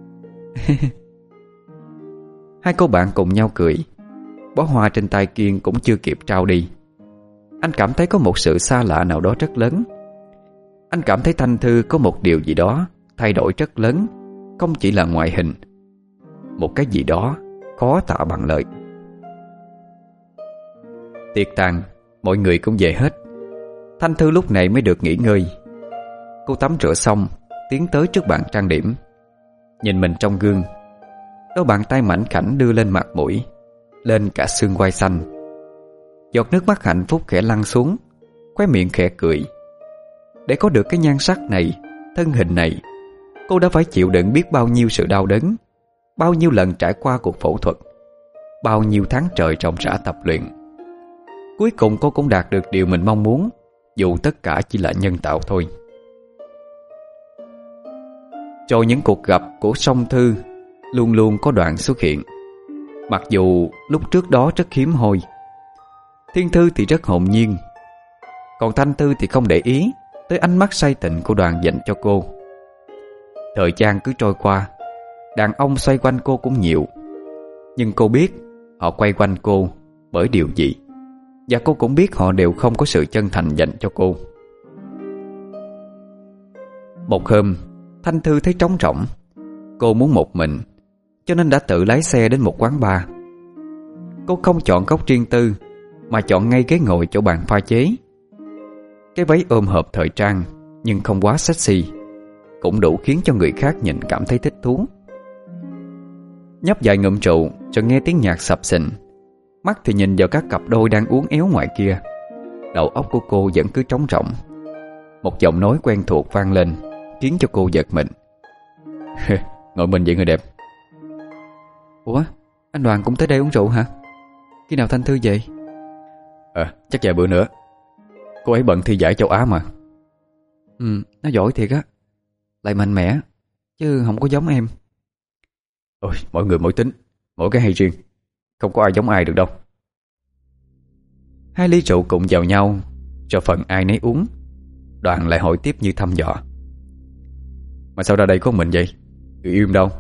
Hai cô bạn cùng nhau cười. Bó hoa trên tay Kiên cũng chưa kịp trao đi. Anh cảm thấy có một sự xa lạ nào đó rất lớn. Anh cảm thấy Thanh Thư có một điều gì đó thay đổi rất lớn, không chỉ là ngoại hình. Một cái gì đó khó tả bằng lời. Tiệc tàn, mọi người cũng về hết. Thanh Thư lúc này mới được nghỉ ngơi. Cô tắm rửa xong, tiến tới trước bàn trang điểm. Nhìn mình trong gương, đôi bàn tay mảnh khảnh đưa lên mặt mũi, lên cả xương quai xanh. Giọt nước mắt hạnh phúc khẽ lăn xuống, khóe miệng khẽ cười. Để có được cái nhan sắc này, thân hình này, cô đã phải chịu đựng biết bao nhiêu sự đau đớn, bao nhiêu lần trải qua cuộc phẫu thuật, bao nhiêu tháng trời ròng rã tập luyện. Cuối cùng cô cũng đạt được điều mình mong muốn, dù tất cả chỉ là nhân tạo thôi. Rồi những cuộc gặp của Song Thư luôn luôn có Đoạn xuất hiện, mặc dù lúc trước đó rất hiếm hoi. Thiên Thư thì rất hồn nhiên, còn Thanh Thư thì không để ý tới ánh mắt say tình của Đoàn dành cho cô. Thời gian cứ trôi qua, đàn ông xoay quanh cô cũng nhiều, nhưng cô biết họ quay quanh cô bởi điều gì, và cô cũng biết họ đều không có sự chân thành dành cho cô. Một hôm, Thanh Thư thấy trống rỗng. Cô muốn một mình, cho nên đã tự lái xe đến một quán bar. Cô không chọn góc riêng tư, mà chọn ngay ghế ngồi chỗ bàn pha chế. Cái váy ôm hộp thời trang nhưng không quá sexy, cũng đủ khiến cho người khác nhìn cảm thấy thích thú. Nhấp vài ngụm rượu rồi nghe tiếng nhạc sập sình, mắt thì nhìn vào các cặp đôi đang uốn éo ngoài kia. Đầu óc của cô vẫn cứ trống rỗng. Một giọng nói quen thuộc vang lên, khiến cho cô giật mình. Ngồi mình vậy người đẹp. Ủa, anh Đoàn cũng tới đây uống rượu hả? Khi nào Thanh Thư về? Ờ, à, chắc vài bữa nữa. Cô ấy bận thi giải châu Á mà. Ừ, nó giỏi thiệt á. Lại mạnh mẽ, chứ không có giống em. Ôi, mỗi người mỗi tính, mỗi cái hay riêng, không có ai giống ai được đâu. Hai ly rượu cùng vào nhau, cho phần ai nấy uống. Đoàn lại hỏi tiếp như thăm dò. Mà sao ra đây có mình vậy? Người yêu em đâu?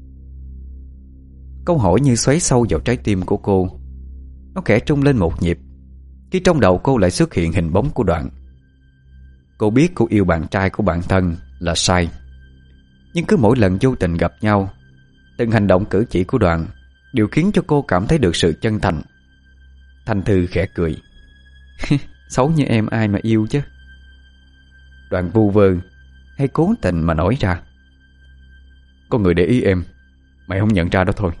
Câu hỏi như xoáy sâu vào trái tim của cô. Nó khẽ trung lên một nhịp khi trong đầu cô lại xuất hiện hình bóng của Đoạn. Cô biết cô yêu bạn trai của bản thân là sai, nhưng cứ mỗi lần vô tình gặp nhau, từng hành động cử chỉ của Đoạn đều khiến cho cô cảm thấy được sự chân thành. Thanh Thư khẽ cười. Xấu như em ai mà yêu chứ. Đoạn vu vơ hay cố tình mà nói ra. Có người để ý em, mày không nhận ra đó thôi.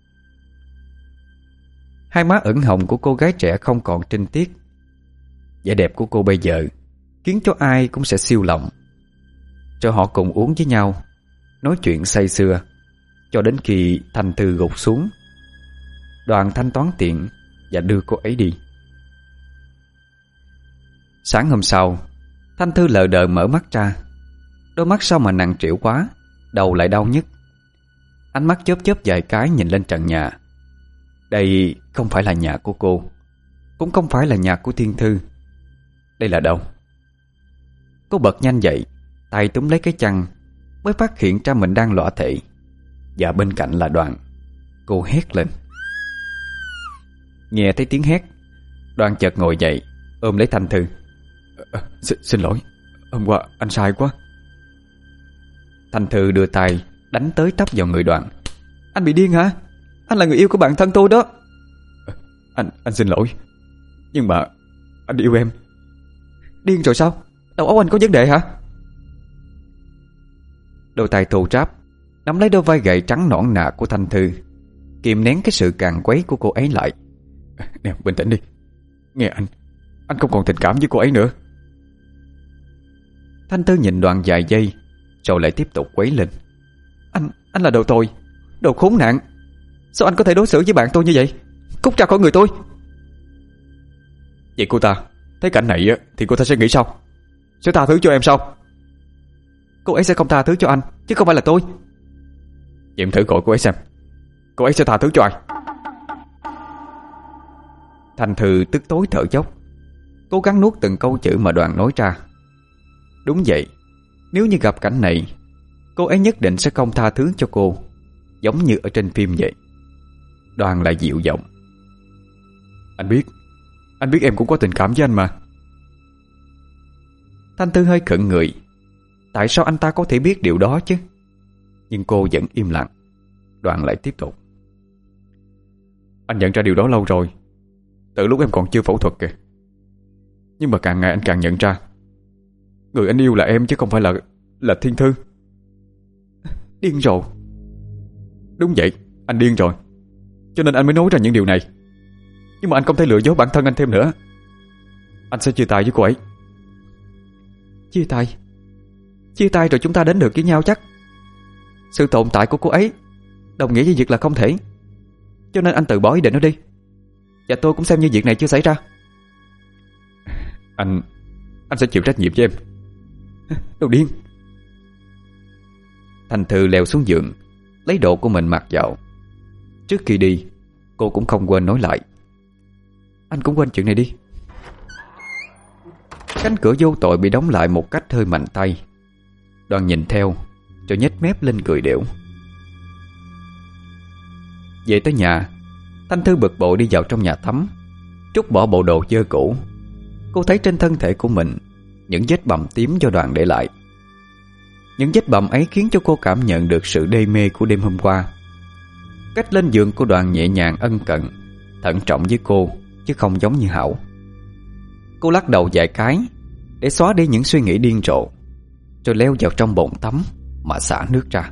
Hai má ửng hồng của cô gái trẻ không còn trinh tiết. Vẻ đẹp của cô bây giờ khiến cho ai cũng sẽ siêu lòng. Cho họ cùng uống với nhau, nói chuyện say sưa, cho đến khi Thanh Thư gục xuống, Đoàn thanh toán tiền và đưa cô ấy đi. Sáng hôm sau, Thanh Thư lờ đờ mở mắt ra. Đôi mắt sao mà nặng trĩu quá, đầu lại đau nhức. Ánh mắt chớp chớp vài cái nhìn lên trần nhà. Đây không phải là nhà của cô, cũng không phải là nhà của Thiên Thư. Đây là đâu? Cô bật nhanh dậy, tay túm lấy cái chăn, mới phát hiện ra mình đang lõa thể. Và bên cạnh là Đoàn. Cô hét lên. Nghe thấy tiếng hét, Đoàn chợt ngồi dậy, ôm lấy Thanh Thư. à, xin, xin lỗi, hôm qua anh sai quá. Thanh Thư đưa tay đánh tới tấp vào người Đoàn. Anh bị điên hả? Anh là người yêu của bạn thân tôi đó. à, Anh anh xin lỗi, nhưng mà anh yêu em. Điên rồi sao? Đầu óc anh có vấn đề hả? Đôi tay thô ráp nắm lấy đôi vai gầy trắng nõn nà của Thanh Thư, kìm nén cái sự càn quấy của cô ấy lại. Nè, bình tĩnh đi. Nghe anh, anh không còn tình cảm với cô ấy nữa. Thanh Thư nhìn Đoàn vài giây, rồi lại tiếp tục quấy lên. Anh, anh là đồ tồi, đồ khốn nạn. Sao anh có thể đối xử với bạn tôi như vậy? Cút ra khỏi người tôi. Vậy cô ta thấy cảnh này thì cô ta sẽ nghĩ sao? Sẽ tha thứ cho em sao? Cô ấy sẽ không tha thứ cho anh, chứ không phải là tôi. Vậy em thử gọi cô ấy xem, cô ấy sẽ tha thứ cho ai? Thanh Thư tức tối thở dốc, cố gắng nuốt từng câu chữ mà Đoàn nói ra. Đúng vậy, nếu như gặp cảnh này, cô ấy nhất định sẽ không tha thứ cho cô, giống như ở trên phim vậy. Đoàn lại dịu giọng. Anh biết, anh biết em cũng có tình cảm với anh mà. Thanh Thư hơi khựng người. Tại sao anh ta có thể biết điều đó chứ? Nhưng cô vẫn im lặng. Đoàn lại tiếp tục. Anh nhận ra điều đó lâu rồi, từ lúc em còn chưa phẫu thuật kìa. Nhưng mà càng ngày anh càng nhận ra, người anh yêu là em chứ không phải là Là Thiên Thư. Điên rồi. Đúng vậy, anh điên rồi, cho nên anh mới nói ra những điều này. Nhưng mà anh không thể lừa dối bản thân anh thêm nữa. Anh sẽ chia tay với cô ấy. Chia tay? Chia tay rồi chúng ta đến được với nhau chắc? Sự tồn tại của cô ấy đồng nghĩa với việc là không thể. Cho nên anh từ bỏ ý định nó đi. Và tôi cũng xem như việc này chưa xảy ra. Anh Anh sẽ chịu trách nhiệm với em. Đồ điên. Thanh Thư leo xuống giường, lấy đồ của mình mặc vào. Trước khi đi, cô cũng không quên nói lại. Anh cũng quên chuyện này đi. Cánh cửa vô tội bị đóng lại một cách hơi mạnh tay. Đoàn nhìn theo, rồi nhếch mép lên cười đểu. Về tới nhà, Thanh Thư bực bội đi vào trong nhà tắm, trút bỏ bộ đồ dơ cũ. Cô thấy trên thân thể của mình những vết bầm tím do Đoàn để lại. Những vết bầm ấy khiến cho cô cảm nhận được sự đê mê của đêm hôm qua. Cách lên giường của Đoàn nhẹ nhàng ân cần, thận trọng với cô, chứ không giống như Hảo. Cô lắc đầu vài cái để xóa đi những suy nghĩ điên rồ, rồi leo vào trong bồn tắm mà xả nước ra.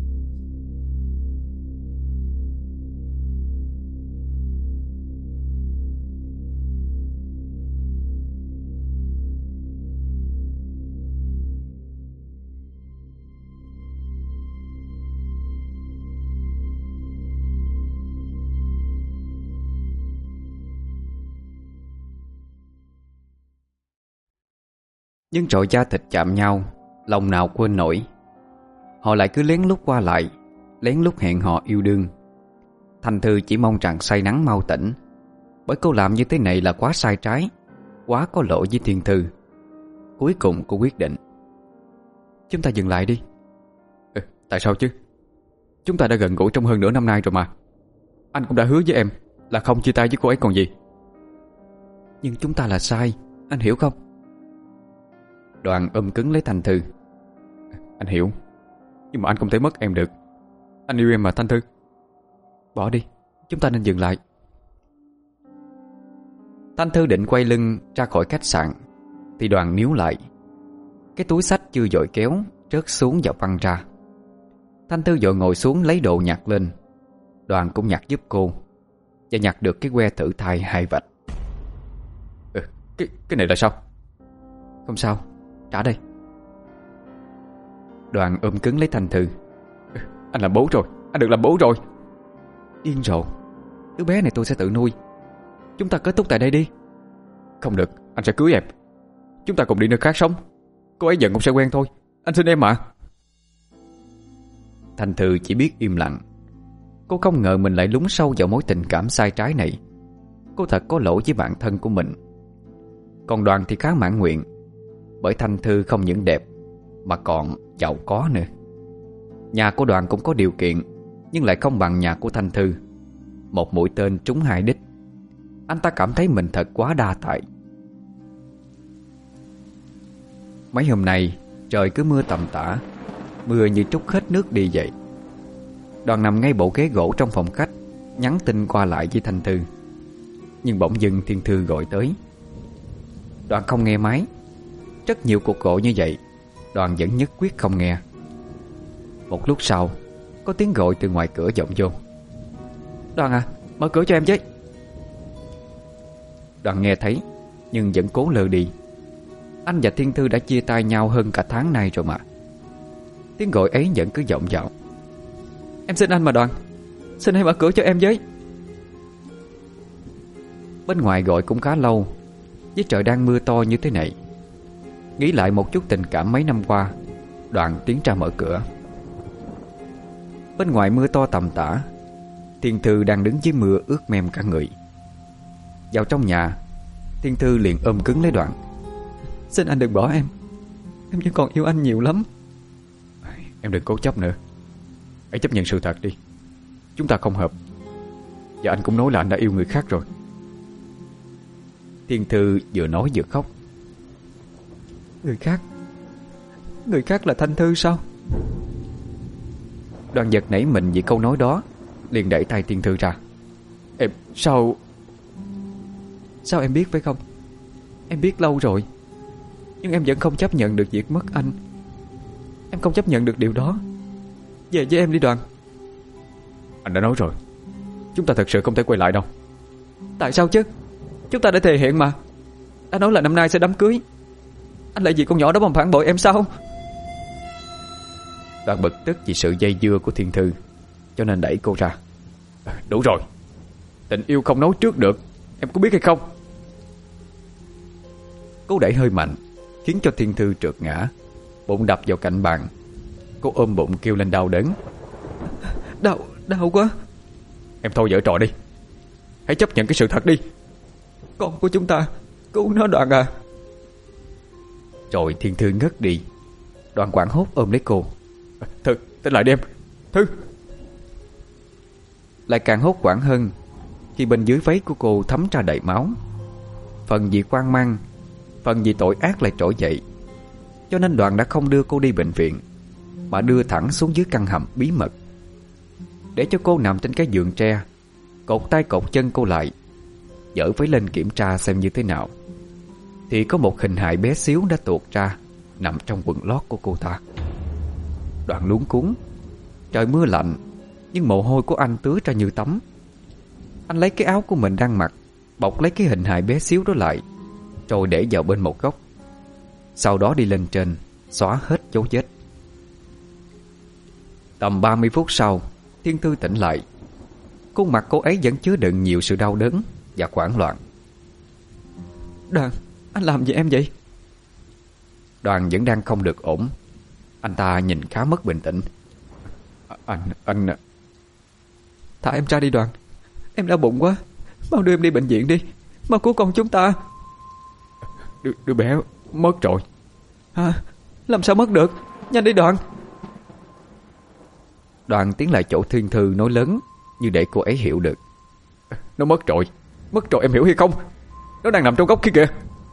Nhưng trội da thịt chạm nhau, lòng nào quên nổi. Họ lại cứ lén lút qua lại, lén lút hẹn hò yêu đương. Thanh Thư chỉ mong rằng say nắng mau tỉnh, bởi cô làm như thế này là quá sai trái, quá có lỗi với Thiên Thư. Cuối cùng cô quyết định. Chúng ta dừng lại đi. Ừ, tại sao chứ? Chúng ta đã gần gũi trong hơn nửa năm nay rồi mà. Anh cũng đã hứa với em là không chia tay với cô ấy còn gì. Nhưng chúng ta là sai, anh hiểu không? Đoàn ôm cứng lấy Thanh Thư. Anh hiểu, nhưng mà anh không thể mất em được. Anh yêu em mà Thanh Thư. Bỏ đi, chúng ta nên dừng lại. Thanh Thư định quay lưng ra khỏi khách sạn thì Đoàn níu lại. Cái túi xách chưa vội kéo rớt xuống và văng ra. Thanh Thư vội ngồi xuống lấy đồ nhặt lên. Đoàn cũng nhặt giúp cô, và nhặt được cái que thử thai hai vạch. Ừ, cái, cái này là sao? Không sao, trả đây. Đoàn ôm cứng lấy Thanh Thư. Anh làm bố rồi, anh được làm bố rồi. Điên rồi, Đứa bé này tôi sẽ tự nuôi. Chúng ta kết thúc tại đây đi. Không được, anh sẽ cưới em. Chúng ta cùng đi nơi khác sống. Cô ấy giận cũng sẽ quen thôi. Anh xin em mà. Thanh Thư chỉ biết im lặng. Cô không ngờ mình lại lún sâu vào mối tình cảm sai trái này. Cô thật có lỗi với bản thân của mình. Còn Đoàn thì khá mãn nguyện, bởi Thanh Thư không những đẹp mà còn giàu có nữa. Nhà của Đoàn cũng có điều kiện, nhưng lại không bằng nhà của Thanh Thư. Một mũi tên trúng hai đích. Anh ta cảm thấy mình thật quá đa tài. Mấy hôm nay trời cứ mưa tầm tã, mưa như trút hết nước đi vậy. Đoàn nằm ngay bộ ghế gỗ trong phòng khách, nhắn tin qua lại với Thanh Thư. Nhưng bỗng dưng Thiên Thư gọi tới. Đoàn không nghe máy. Rất nhiều cuộc gọi như vậy, Đoàn vẫn nhất quyết không nghe. Một lúc sau, có tiếng gọi từ ngoài cửa vọng vô. Đoàn à, mở cửa cho em chứ. Đoàn nghe thấy, nhưng vẫn cố lờ đi. Anh và Thiên Thư đã chia tay nhau hơn cả tháng nay rồi mà. Tiếng gọi ấy vẫn cứ vọng vào. Em xin anh mà Đoàn, xin hãy mở cửa cho em với. Bên ngoài gọi cũng khá lâu, với trời đang mưa to như thế này. Nghĩ lại một chút tình cảm mấy năm qua, Đoàn tiến ra mở cửa. Bên ngoài mưa to tầm tã, Thiên Thư đang đứng dưới mưa ướt mem cả người. Vào trong nhà, Thiên Thư liền ôm cứng lấy Đoàn. Xin anh đừng bỏ em, em vẫn còn yêu anh nhiều lắm. Em đừng cố chấp nữa. Hãy chấp nhận sự thật đi. Chúng ta không hợp. Và anh cũng nói là anh đã yêu người khác rồi. Thiên Thư vừa nói vừa khóc. Người khác? Người khác là Thanh Thư sao? Đoàn giật nảy mình vì câu nói đó, liền đẩy tay Thiên Thư ra. Em, sao? Sao em biết phải không? Em biết lâu rồi. Nhưng em vẫn không chấp nhận được việc mất anh. Em không chấp nhận được điều đó. Về với em đi Đoàn. Anh đã nói rồi, chúng ta thật sự không thể quay lại đâu. Tại sao chứ? Chúng ta đã thề hẹn mà. Đã nói là năm nay sẽ đám cưới. Anh lại vì con nhỏ đó mà phản bội em sao? Đoàn bực tức vì sự dây dưa của Thiên Thư, cho nên đẩy cô ra. Đủ rồi. Tình yêu không nói trước được. Em có biết hay không? Cô đẩy hơi mạnh, khiến cho Thiên Thư trượt ngã, bụng đập vào cạnh bàn. Cô ôm bụng kêu lên đau đớn. Đau, đau quá. Em thôi giở trò đi. Hãy chấp nhận cái sự thật đi. Con của chúng ta, cứu nó Đoàn à. Rồi Thiên Thư ngất đi. Đoàn quảng hốt ôm lấy cô. Thư, tỉnh lại đi em. Thư. Lại càng hốt hoảng hơn khi bên dưới váy của cô thấm ra đầy máu. Phần vì quan mang, phần vì tội ác lại trỗi dậy. Cho nên Đoàn đã không đưa cô đi bệnh viện, mà đưa thẳng xuống dưới căn hầm bí mật, để cho cô nằm trên cái giường tre, cột tay cột chân cô lại, dở váy lên kiểm tra xem như thế nào. Thì có một hình hài bé xíu đã tuột ra, nằm trong quần lót của cô ta. Đoàn luống cuống. Trời mưa lạnh, nhưng mồ hôi của anh tứa ra như tắm. Anh lấy cái áo của mình đang mặc, bọc lấy cái hình hài bé xíu đó lại, rồi để vào bên một góc. Sau đó đi lên trên, xóa hết dấu vết. Tầm ba mươi phút sau, Thiên Thư tỉnh lại. Khuôn mặt cô ấy vẫn chứa đựng nhiều sự đau đớn và hoảng loạn. Đoàn, anh làm gì em vậy? Đoàn vẫn đang không được ổn. Anh ta nhìn khá mất bình tĩnh. Anh, anh... Thả em ra đi Đoàn. Em đau bụng quá. Mau đưa em đi bệnh viện đi. Mau cứu con chúng ta. Đứa, đứa bé mất rồi. Hả? Làm sao mất được? Nhanh đi Đoàn. Đoàn tiến lại chỗ Thiên Thư nói lớn, như để cô ấy hiểu được. Nó mất rồi. Mất rồi, em hiểu hay không? Nó đang nằm trong góc kia kìa.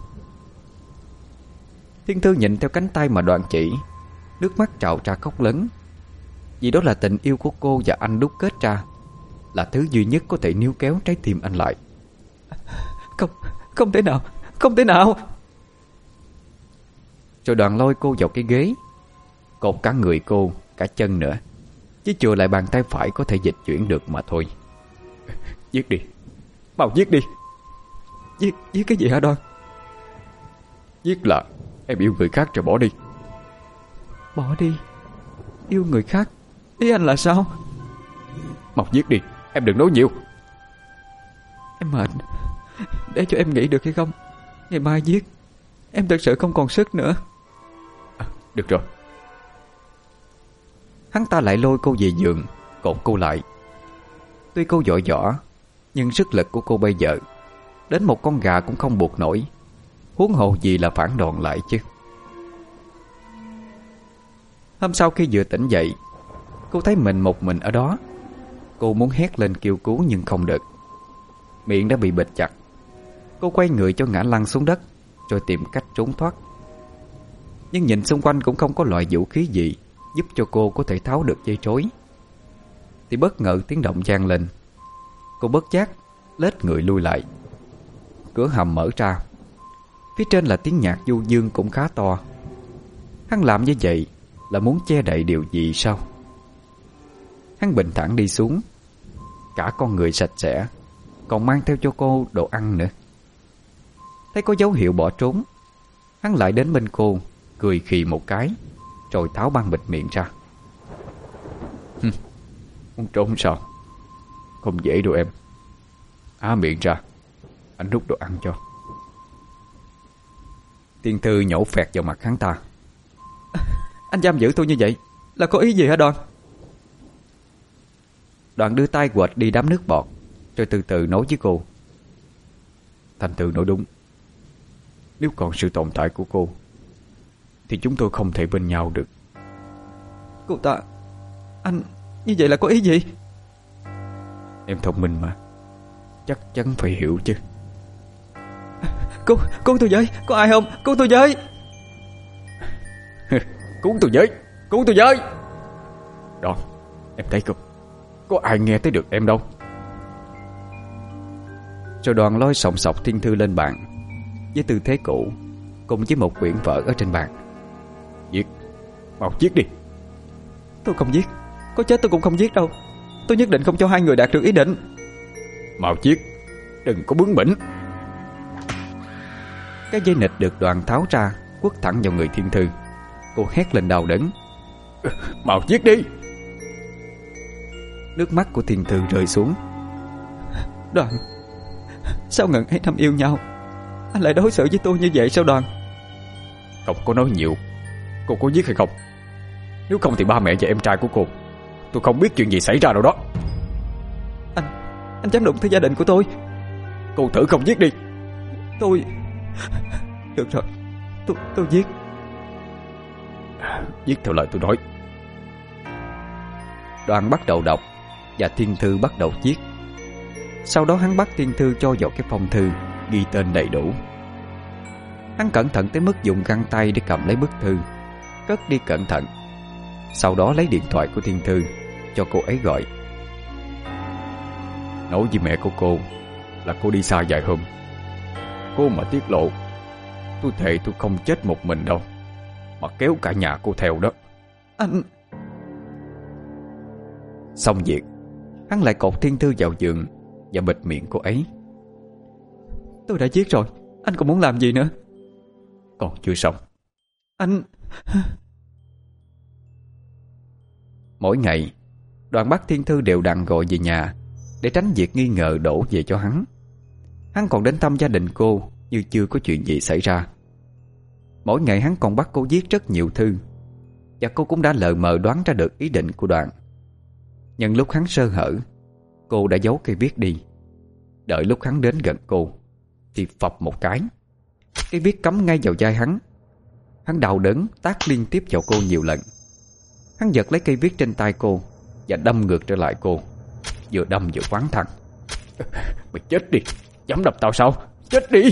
Thiên Thư nhìn theo cánh tay mà Đoàn chỉ, nước mắt trào ra khóc lớn. Vì đó là tình yêu của cô và anh đúc kết ra, là thứ duy nhất có thể níu kéo trái tim anh lại. Không, không thể nào, không thể nào. Rồi Đoàn lôi cô vào cái ghế, cột cả người cô, cả chân nữa, chứ chừa lại bàn tay phải có thể dịch chuyển được mà thôi. Giết đi, mau giết đi. Giết, giết cái gì hả Đoàn? Giết là em yêu người khác rồi bỏ đi. Bỏ đi? Yêu người khác? Ý anh là sao? Mau giết đi, em đừng nói nhiều. để cho em nghỉ được hay không? Ngày mai giết, em thật sự không còn sức nữa. À, được rồi. Hắn ta lại lôi cô về giường, cột cô lại. Tuy cô giỏi giỏ, nhưng sức lực của cô bây giờ đến một con gà cũng không buộc nổi, huống hồ gì là phản đòn lại chứ. Hôm sau khi vừa tỉnh dậy, cô thấy mình một mình ở đó. Cô muốn hét lên kêu cứu nhưng không được. Miệng đã bị bịt chặt. Cô quay người cho ngã lăn xuống đất, rồi tìm cách trốn thoát. Nhưng nhìn xung quanh cũng không có loại vũ khí gì giúp cho cô có thể tháo được dây trối. Thì bất ngờ tiếng động vang lên. Cô bất giác lết người lui lại. Cửa hầm mở ra. Phía trên là tiếng nhạc du dương cũng khá to. Hắn làm như vậy là muốn che đậy điều gì sao? Hắn bình thản đi xuống. Cả con người sạch sẽ, còn mang theo cho cô đồ ăn nữa. Thấy có dấu hiệu bỏ trốn, hắn lại đến bên cô, cười khì một cái, rồi tháo băng bịt miệng ra. Muốn trốn sao? Không dễ đâu em. Há miệng ra, anh rút đồ ăn cho. Tiên Thư nhổ phẹt vào mặt hắn ta. Anh giam giữ tôi như vậy là có ý gì hả Đoàn? Đoàn đưa tay quệt đi đám nước bọt, rồi từ từ nói với cô. Thành Thư nói đúng. Nếu còn sự tồn tại của cô thì chúng tôi không thể bên nhau được. Cô ta... Anh... Như vậy là có ý gì? Em thông minh mà, chắc chắn phải hiểu chứ. Cứu... Cứu tôi với! Có ai không? Cứu tôi với! Cứu tôi với! Cứu tôi với! Đó, em thấy không? Có ai nghe thấy được em đâu. Rồi Đoàn lôi sòng sọc Thiên Thư lên bàn với tư thế cũ, cùng với một quyển vở ở trên bàn. Giết! Mau giết đi! Tôi không giết. Có chết tôi cũng không giết đâu. Tôi nhất định không cho hai người đạt được ý định. Mau giết! Đừng có bướng bỉnh! Cái dây nịt được Đoàn tháo ra, quất thẳng vào người Thiên Thư. Cô hét lên đau đớn. Mau giết đi! Nước mắt của Thiên Thư rơi xuống. Đoàn, sao ngần ấy năm yêu nhau anh lại đối xử với tôi như vậy sao Đoàn? Không có nói nhiều. Cô có giết hay không? Nếu không thì ba mẹ và em trai của cô, tôi không biết chuyện gì xảy ra đâu đó. Anh, anh dám đụng tới gia đình của tôi? Cô thử không giết đi. Tôi... Được rồi, tôi, tôi giết. Giết theo lời tôi nói. Đoàn bắt đầu đọc và Thiên Thư bắt đầu viết. Sau đó hắn bắt Thiên Thư cho vào cái phong thư ghi tên đầy đủ. Hắn cẩn thận tới mức dùng găng tay để cầm lấy bức thư, cất đi cẩn thận. Sau đó lấy điện thoại của Thiên Thư cho cô ấy gọi. Nói với mẹ của cô là cô đi xa vài hôm. Cô mà tiết lộ, tôi thề tôi không chết một mình đâu, mà kéo cả nhà cô theo đó. Anh... Xong việc, hắn lại cột Thiên Thư vào giường và bịt miệng cô ấy. Tôi đã giết rồi, anh còn muốn làm gì nữa? Còn chưa xong. Anh... Mỗi ngày, Đoàn bắt Thiên Thư đều đặn gọi về nhà để tránh việc nghi ngờ đổ về cho hắn. Hắn còn đến thăm gia đình cô như chưa có chuyện gì xảy ra. Mỗi ngày hắn còn bắt cô viết rất nhiều thư, và cô cũng đã lờ mờ đoán ra được ý định của Đoàn. Nhưng lúc hắn sơ hở, cô đã giấu cây viết đi. Đợi lúc hắn đến gần cô thì phập một cái, cây viết cắm ngay vào vai hắn. Hắn đau đớn tát liên tiếp vào cô nhiều lần. Hắn giật lấy cây viết trên tay cô và đâm ngược trở lại cô, vừa đâm vừa oán thằng. Mày chết đi, dám đập tao sao? Chết đi!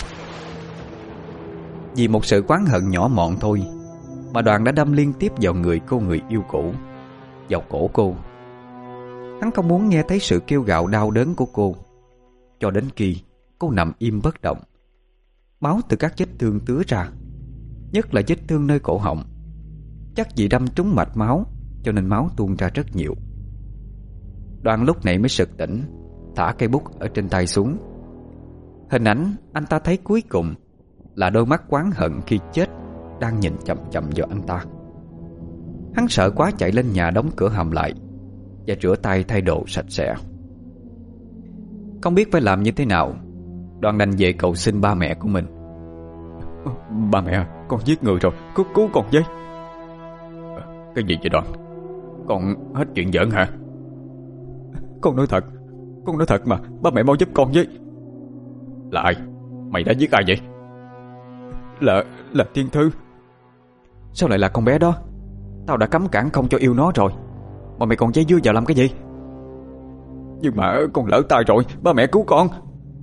Vì một sự oán hận nhỏ mọn thôi mà Đoàn đã đâm liên tiếp vào người cô người yêu cũ, vào cổ cô. Hắn không muốn nghe thấy sự kêu gào đau đớn của cô, cho đến khi cô nằm im bất động. Máu từ các vết thương tứa ra, nhất là vết thương nơi cổ họng. Chắc vì đâm trúng mạch máu cho nên máu tuôn ra rất nhiều. Đoàn lúc này mới sực tỉnh, thả cây bút ở trên tay xuống. Hình ảnh anh ta thấy cuối cùng là đôi mắt oán hận khi chết đang nhìn chằm chằm vào anh ta. Hắn sợ quá chạy lên nhà đóng cửa hầm lại và rửa tay thay đồ sạch sẽ. Không biết phải làm như thế nào, Đoàn đành về cầu xin ba mẹ của mình. Ba mẹ, con giết người rồi, cứu, cứu con với. Cái gì vậy Đoàn? Con hết chuyện giỡn hả? Con nói thật, con nói thật mà, ba mẹ mau giúp con với. Là ai? Mày đã giết ai vậy? Là, là Thiên Thư. Sao lại là con bé đó? Tao đã cấm cản không cho yêu nó rồi, mà mày còn dây dưa vào làm cái gì? Nhưng mà con lỡ tay rồi, ba mẹ cứu con.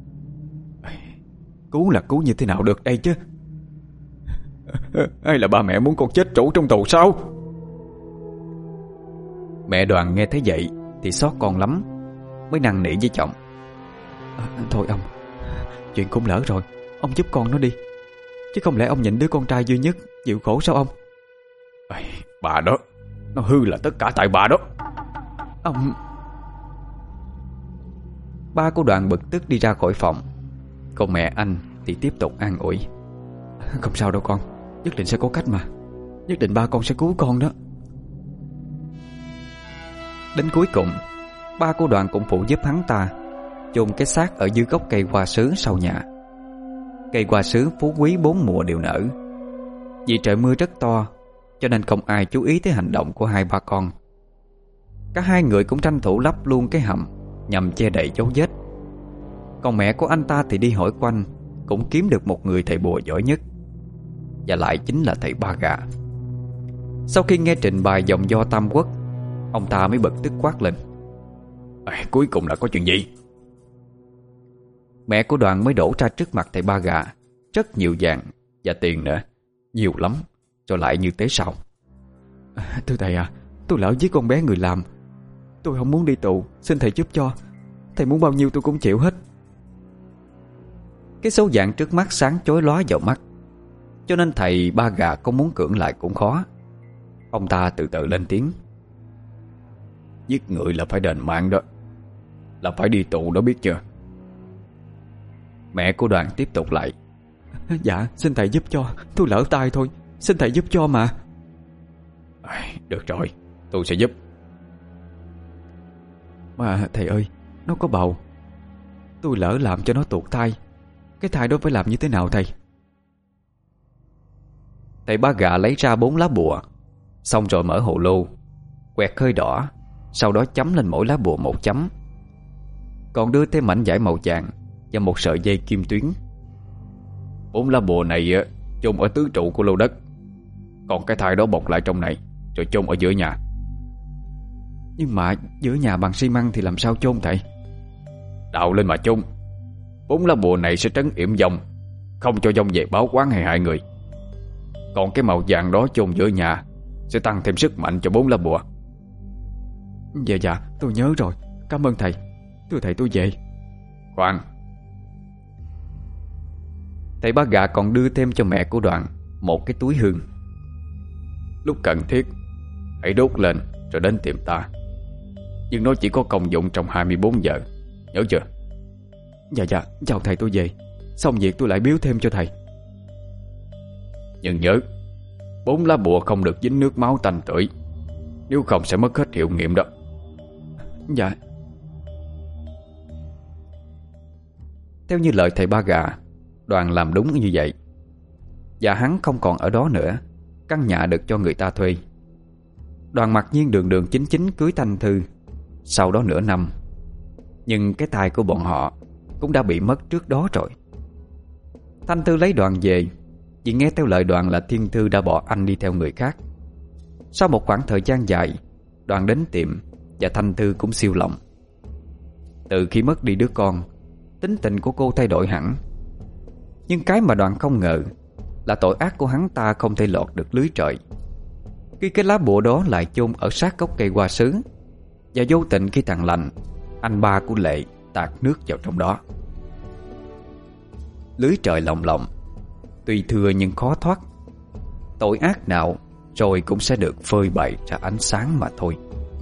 Cứu là cứu như thế nào được đây chứ? Hay là ba mẹ muốn con chết trũ trong tù sao? Mẹ Đoàn nghe thấy vậy thì xót con lắm, mới năn nỉ với chồng. À, thôi ông, chuyện cũng lỡ rồi, ông giúp con nó đi. Chứ không lẽ ông nhịn đứa con trai duy nhất chịu khổ sao ông? À, bà đó, nó hư là tất cả tại bà đó. Ông... Ba của Đoàn bực tức đi ra khỏi phòng. Còn mẹ anh thì tiếp tục an ủi. Không sao đâu con, nhất định sẽ có cách mà. Nhất định ba con sẽ cứu con đó. Đến cuối cùng, ba của Đoàn cũng phụ giúp hắn ta chôn cái xác ở dưới gốc cây hoa sứ sau nhà. Cây hoa sứ phú quý bốn mùa đều nở. Vì trời mưa rất to, cho nên không ai chú ý tới hành động của hai ba con. Cả hai người cũng tranh thủ lấp luôn cái hầm nhằm che đậy dấu vết. Còn mẹ của anh ta thì đi hỏi quanh, cũng kiếm được một người thầy bùa giỏi nhất, và lại chính là thầy Ba Gà. Sau khi nghe trình bày dòng do Tam Quốc, ông ta mới bực tức quát lên. À, cuối cùng là có chuyện gì? Mẹ của Đoàn mới đổ ra trước mặt thầy Ba Gà rất nhiều vàng và tiền nữa, nhiều lắm, cho lại như thế sao? À, thưa thầy à, tôi lỡ giết con bé người làm. Tôi không muốn đi tù, xin thầy giúp cho. Thầy muốn bao nhiêu tôi cũng chịu hết. Cái số vàng trước mắt sáng chói lóa vào mắt, cho nên thầy Ba Gà có muốn cưỡng lại cũng khó. Ông ta từ từ lên tiếng. Giết người là phải đền mạng đó, là phải đi tù đó, biết chưa? Mẹ của Đoàn tiếp tục lại. Dạ, xin thầy giúp cho, tôi lỡ tay thôi, xin thầy giúp cho mà. À, được rồi, tôi sẽ giúp. Mà thầy ơi, nó có bầu, tôi lỡ làm cho nó tuột thai. Cái thai đó phải làm như thế nào thầy? Thầy Ba Gà lấy ra bốn lá bùa, xong rồi mở hồ lô, quẹt hơi đỏ, sau đó chấm lên mỗi lá bùa một chấm. Còn đưa thêm mảnh vải màu vàng và một sợi dây kim tuyến. Bốn lá bùa này chôn ở tứ trụ của lô đất, còn cái thai đó bọc lại trong này, rồi chôn ở giữa nhà. Nhưng mà giữa nhà bằng xi măng thì làm sao chôn thầy? Đào lên mà chôn. Bốn lá bùa này sẽ trấn yểm dòng, không cho dòng về báo quán hay hại người. Còn cái màu vàng đó chôn giữa nhà sẽ tăng thêm sức mạnh cho bốn lá bùa. Dạ dạ, tôi nhớ rồi, cảm ơn thầy. Thưa thầy, tôi về. Khoan. Thầy Ba Gà còn đưa thêm cho mẹ của Đoàn một cái túi hương. Lúc cần thiết hãy đốt lên rồi đến tìm ta, nhưng nó chỉ có công dụng trong hai mươi bốn giờ, nhớ chưa? Dạ dạ, chào thầy, tôi về. Xong việc tôi lại biếu thêm cho thầy. Nhưng nhớ, bốn lá bùa không được dính nước máu tanh tưởi, nếu không sẽ mất hết hiệu nghiệm đó. Dạ. Theo như lời thầy Ba Gà, Đoàn làm đúng như vậy. Và hắn không còn ở đó nữa, căn nhà được cho người ta thuê. Đoàn mặc nhiên đường đường chính chính cưới Thanh Thư sau đó nửa năm. Nhưng cái thai của bọn họ cũng đã bị mất trước đó rồi. Thanh Thư lấy Đoàn về vì nghe theo lời Đoàn là Thiên Thư đã bỏ anh đi theo người khác. Sau một khoảng thời gian dài, Đoàn đến tìm và Thanh Thư cũng siêu lòng. Từ khi mất đi đứa con, tính tình của cô thay đổi hẳn. Nhưng cái mà Đoàn không ngờ là tội ác của hắn ta không thể lọt được lưới trời, khi cái lá bùa đó lại chôn ở sát gốc cây hoa sứ. Và vô tình khi thằng Lành, anh ba của Lệ, tạt nước vào trong đó. Lưới trời lồng lộng, tuy thưa nhưng khó thoát. Tội ác nào rồi cũng sẽ được phơi bày ra ánh sáng mà thôi.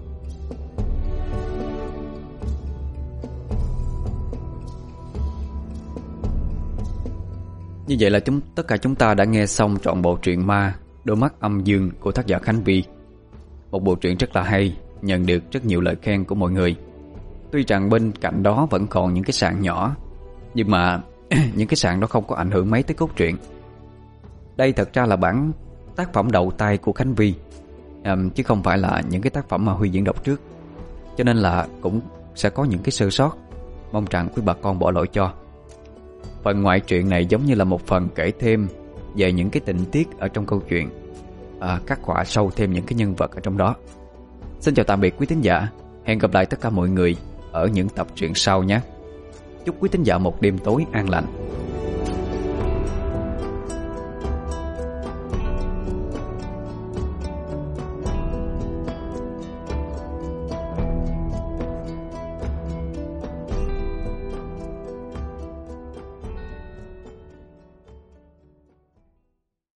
Như vậy là chúng tất cả chúng ta đã nghe xong trọn bộ truyện ma Đôi mắt âm dương của tác giả Khánh Vy. Một bộ truyện rất là hay, nhận được rất nhiều lời khen của mọi người. Tuy rằng bên cạnh đó vẫn còn những cái sạn nhỏ, nhưng mà những cái sạn đó không có ảnh hưởng mấy tới cốt truyện. Đây thật ra là bản tác phẩm đầu tay của Khánh Vy, à, chứ không phải là những cái tác phẩm mà Huy diễn đọc trước. Cho nên là cũng sẽ có những cái sơ sót, mong rằng quý bà con bỏ lỗi cho. Phần ngoại truyện này giống như là một phần kể thêm về những cái tình tiết ở trong câu chuyện, à, khắc họa sâu thêm những cái nhân vật ở trong đó. Xin chào tạm biệt quý thính giả. Hẹn gặp lại tất cả mọi người ở những tập truyện sau nhé. Chúc quý thính giả một đêm tối an lành.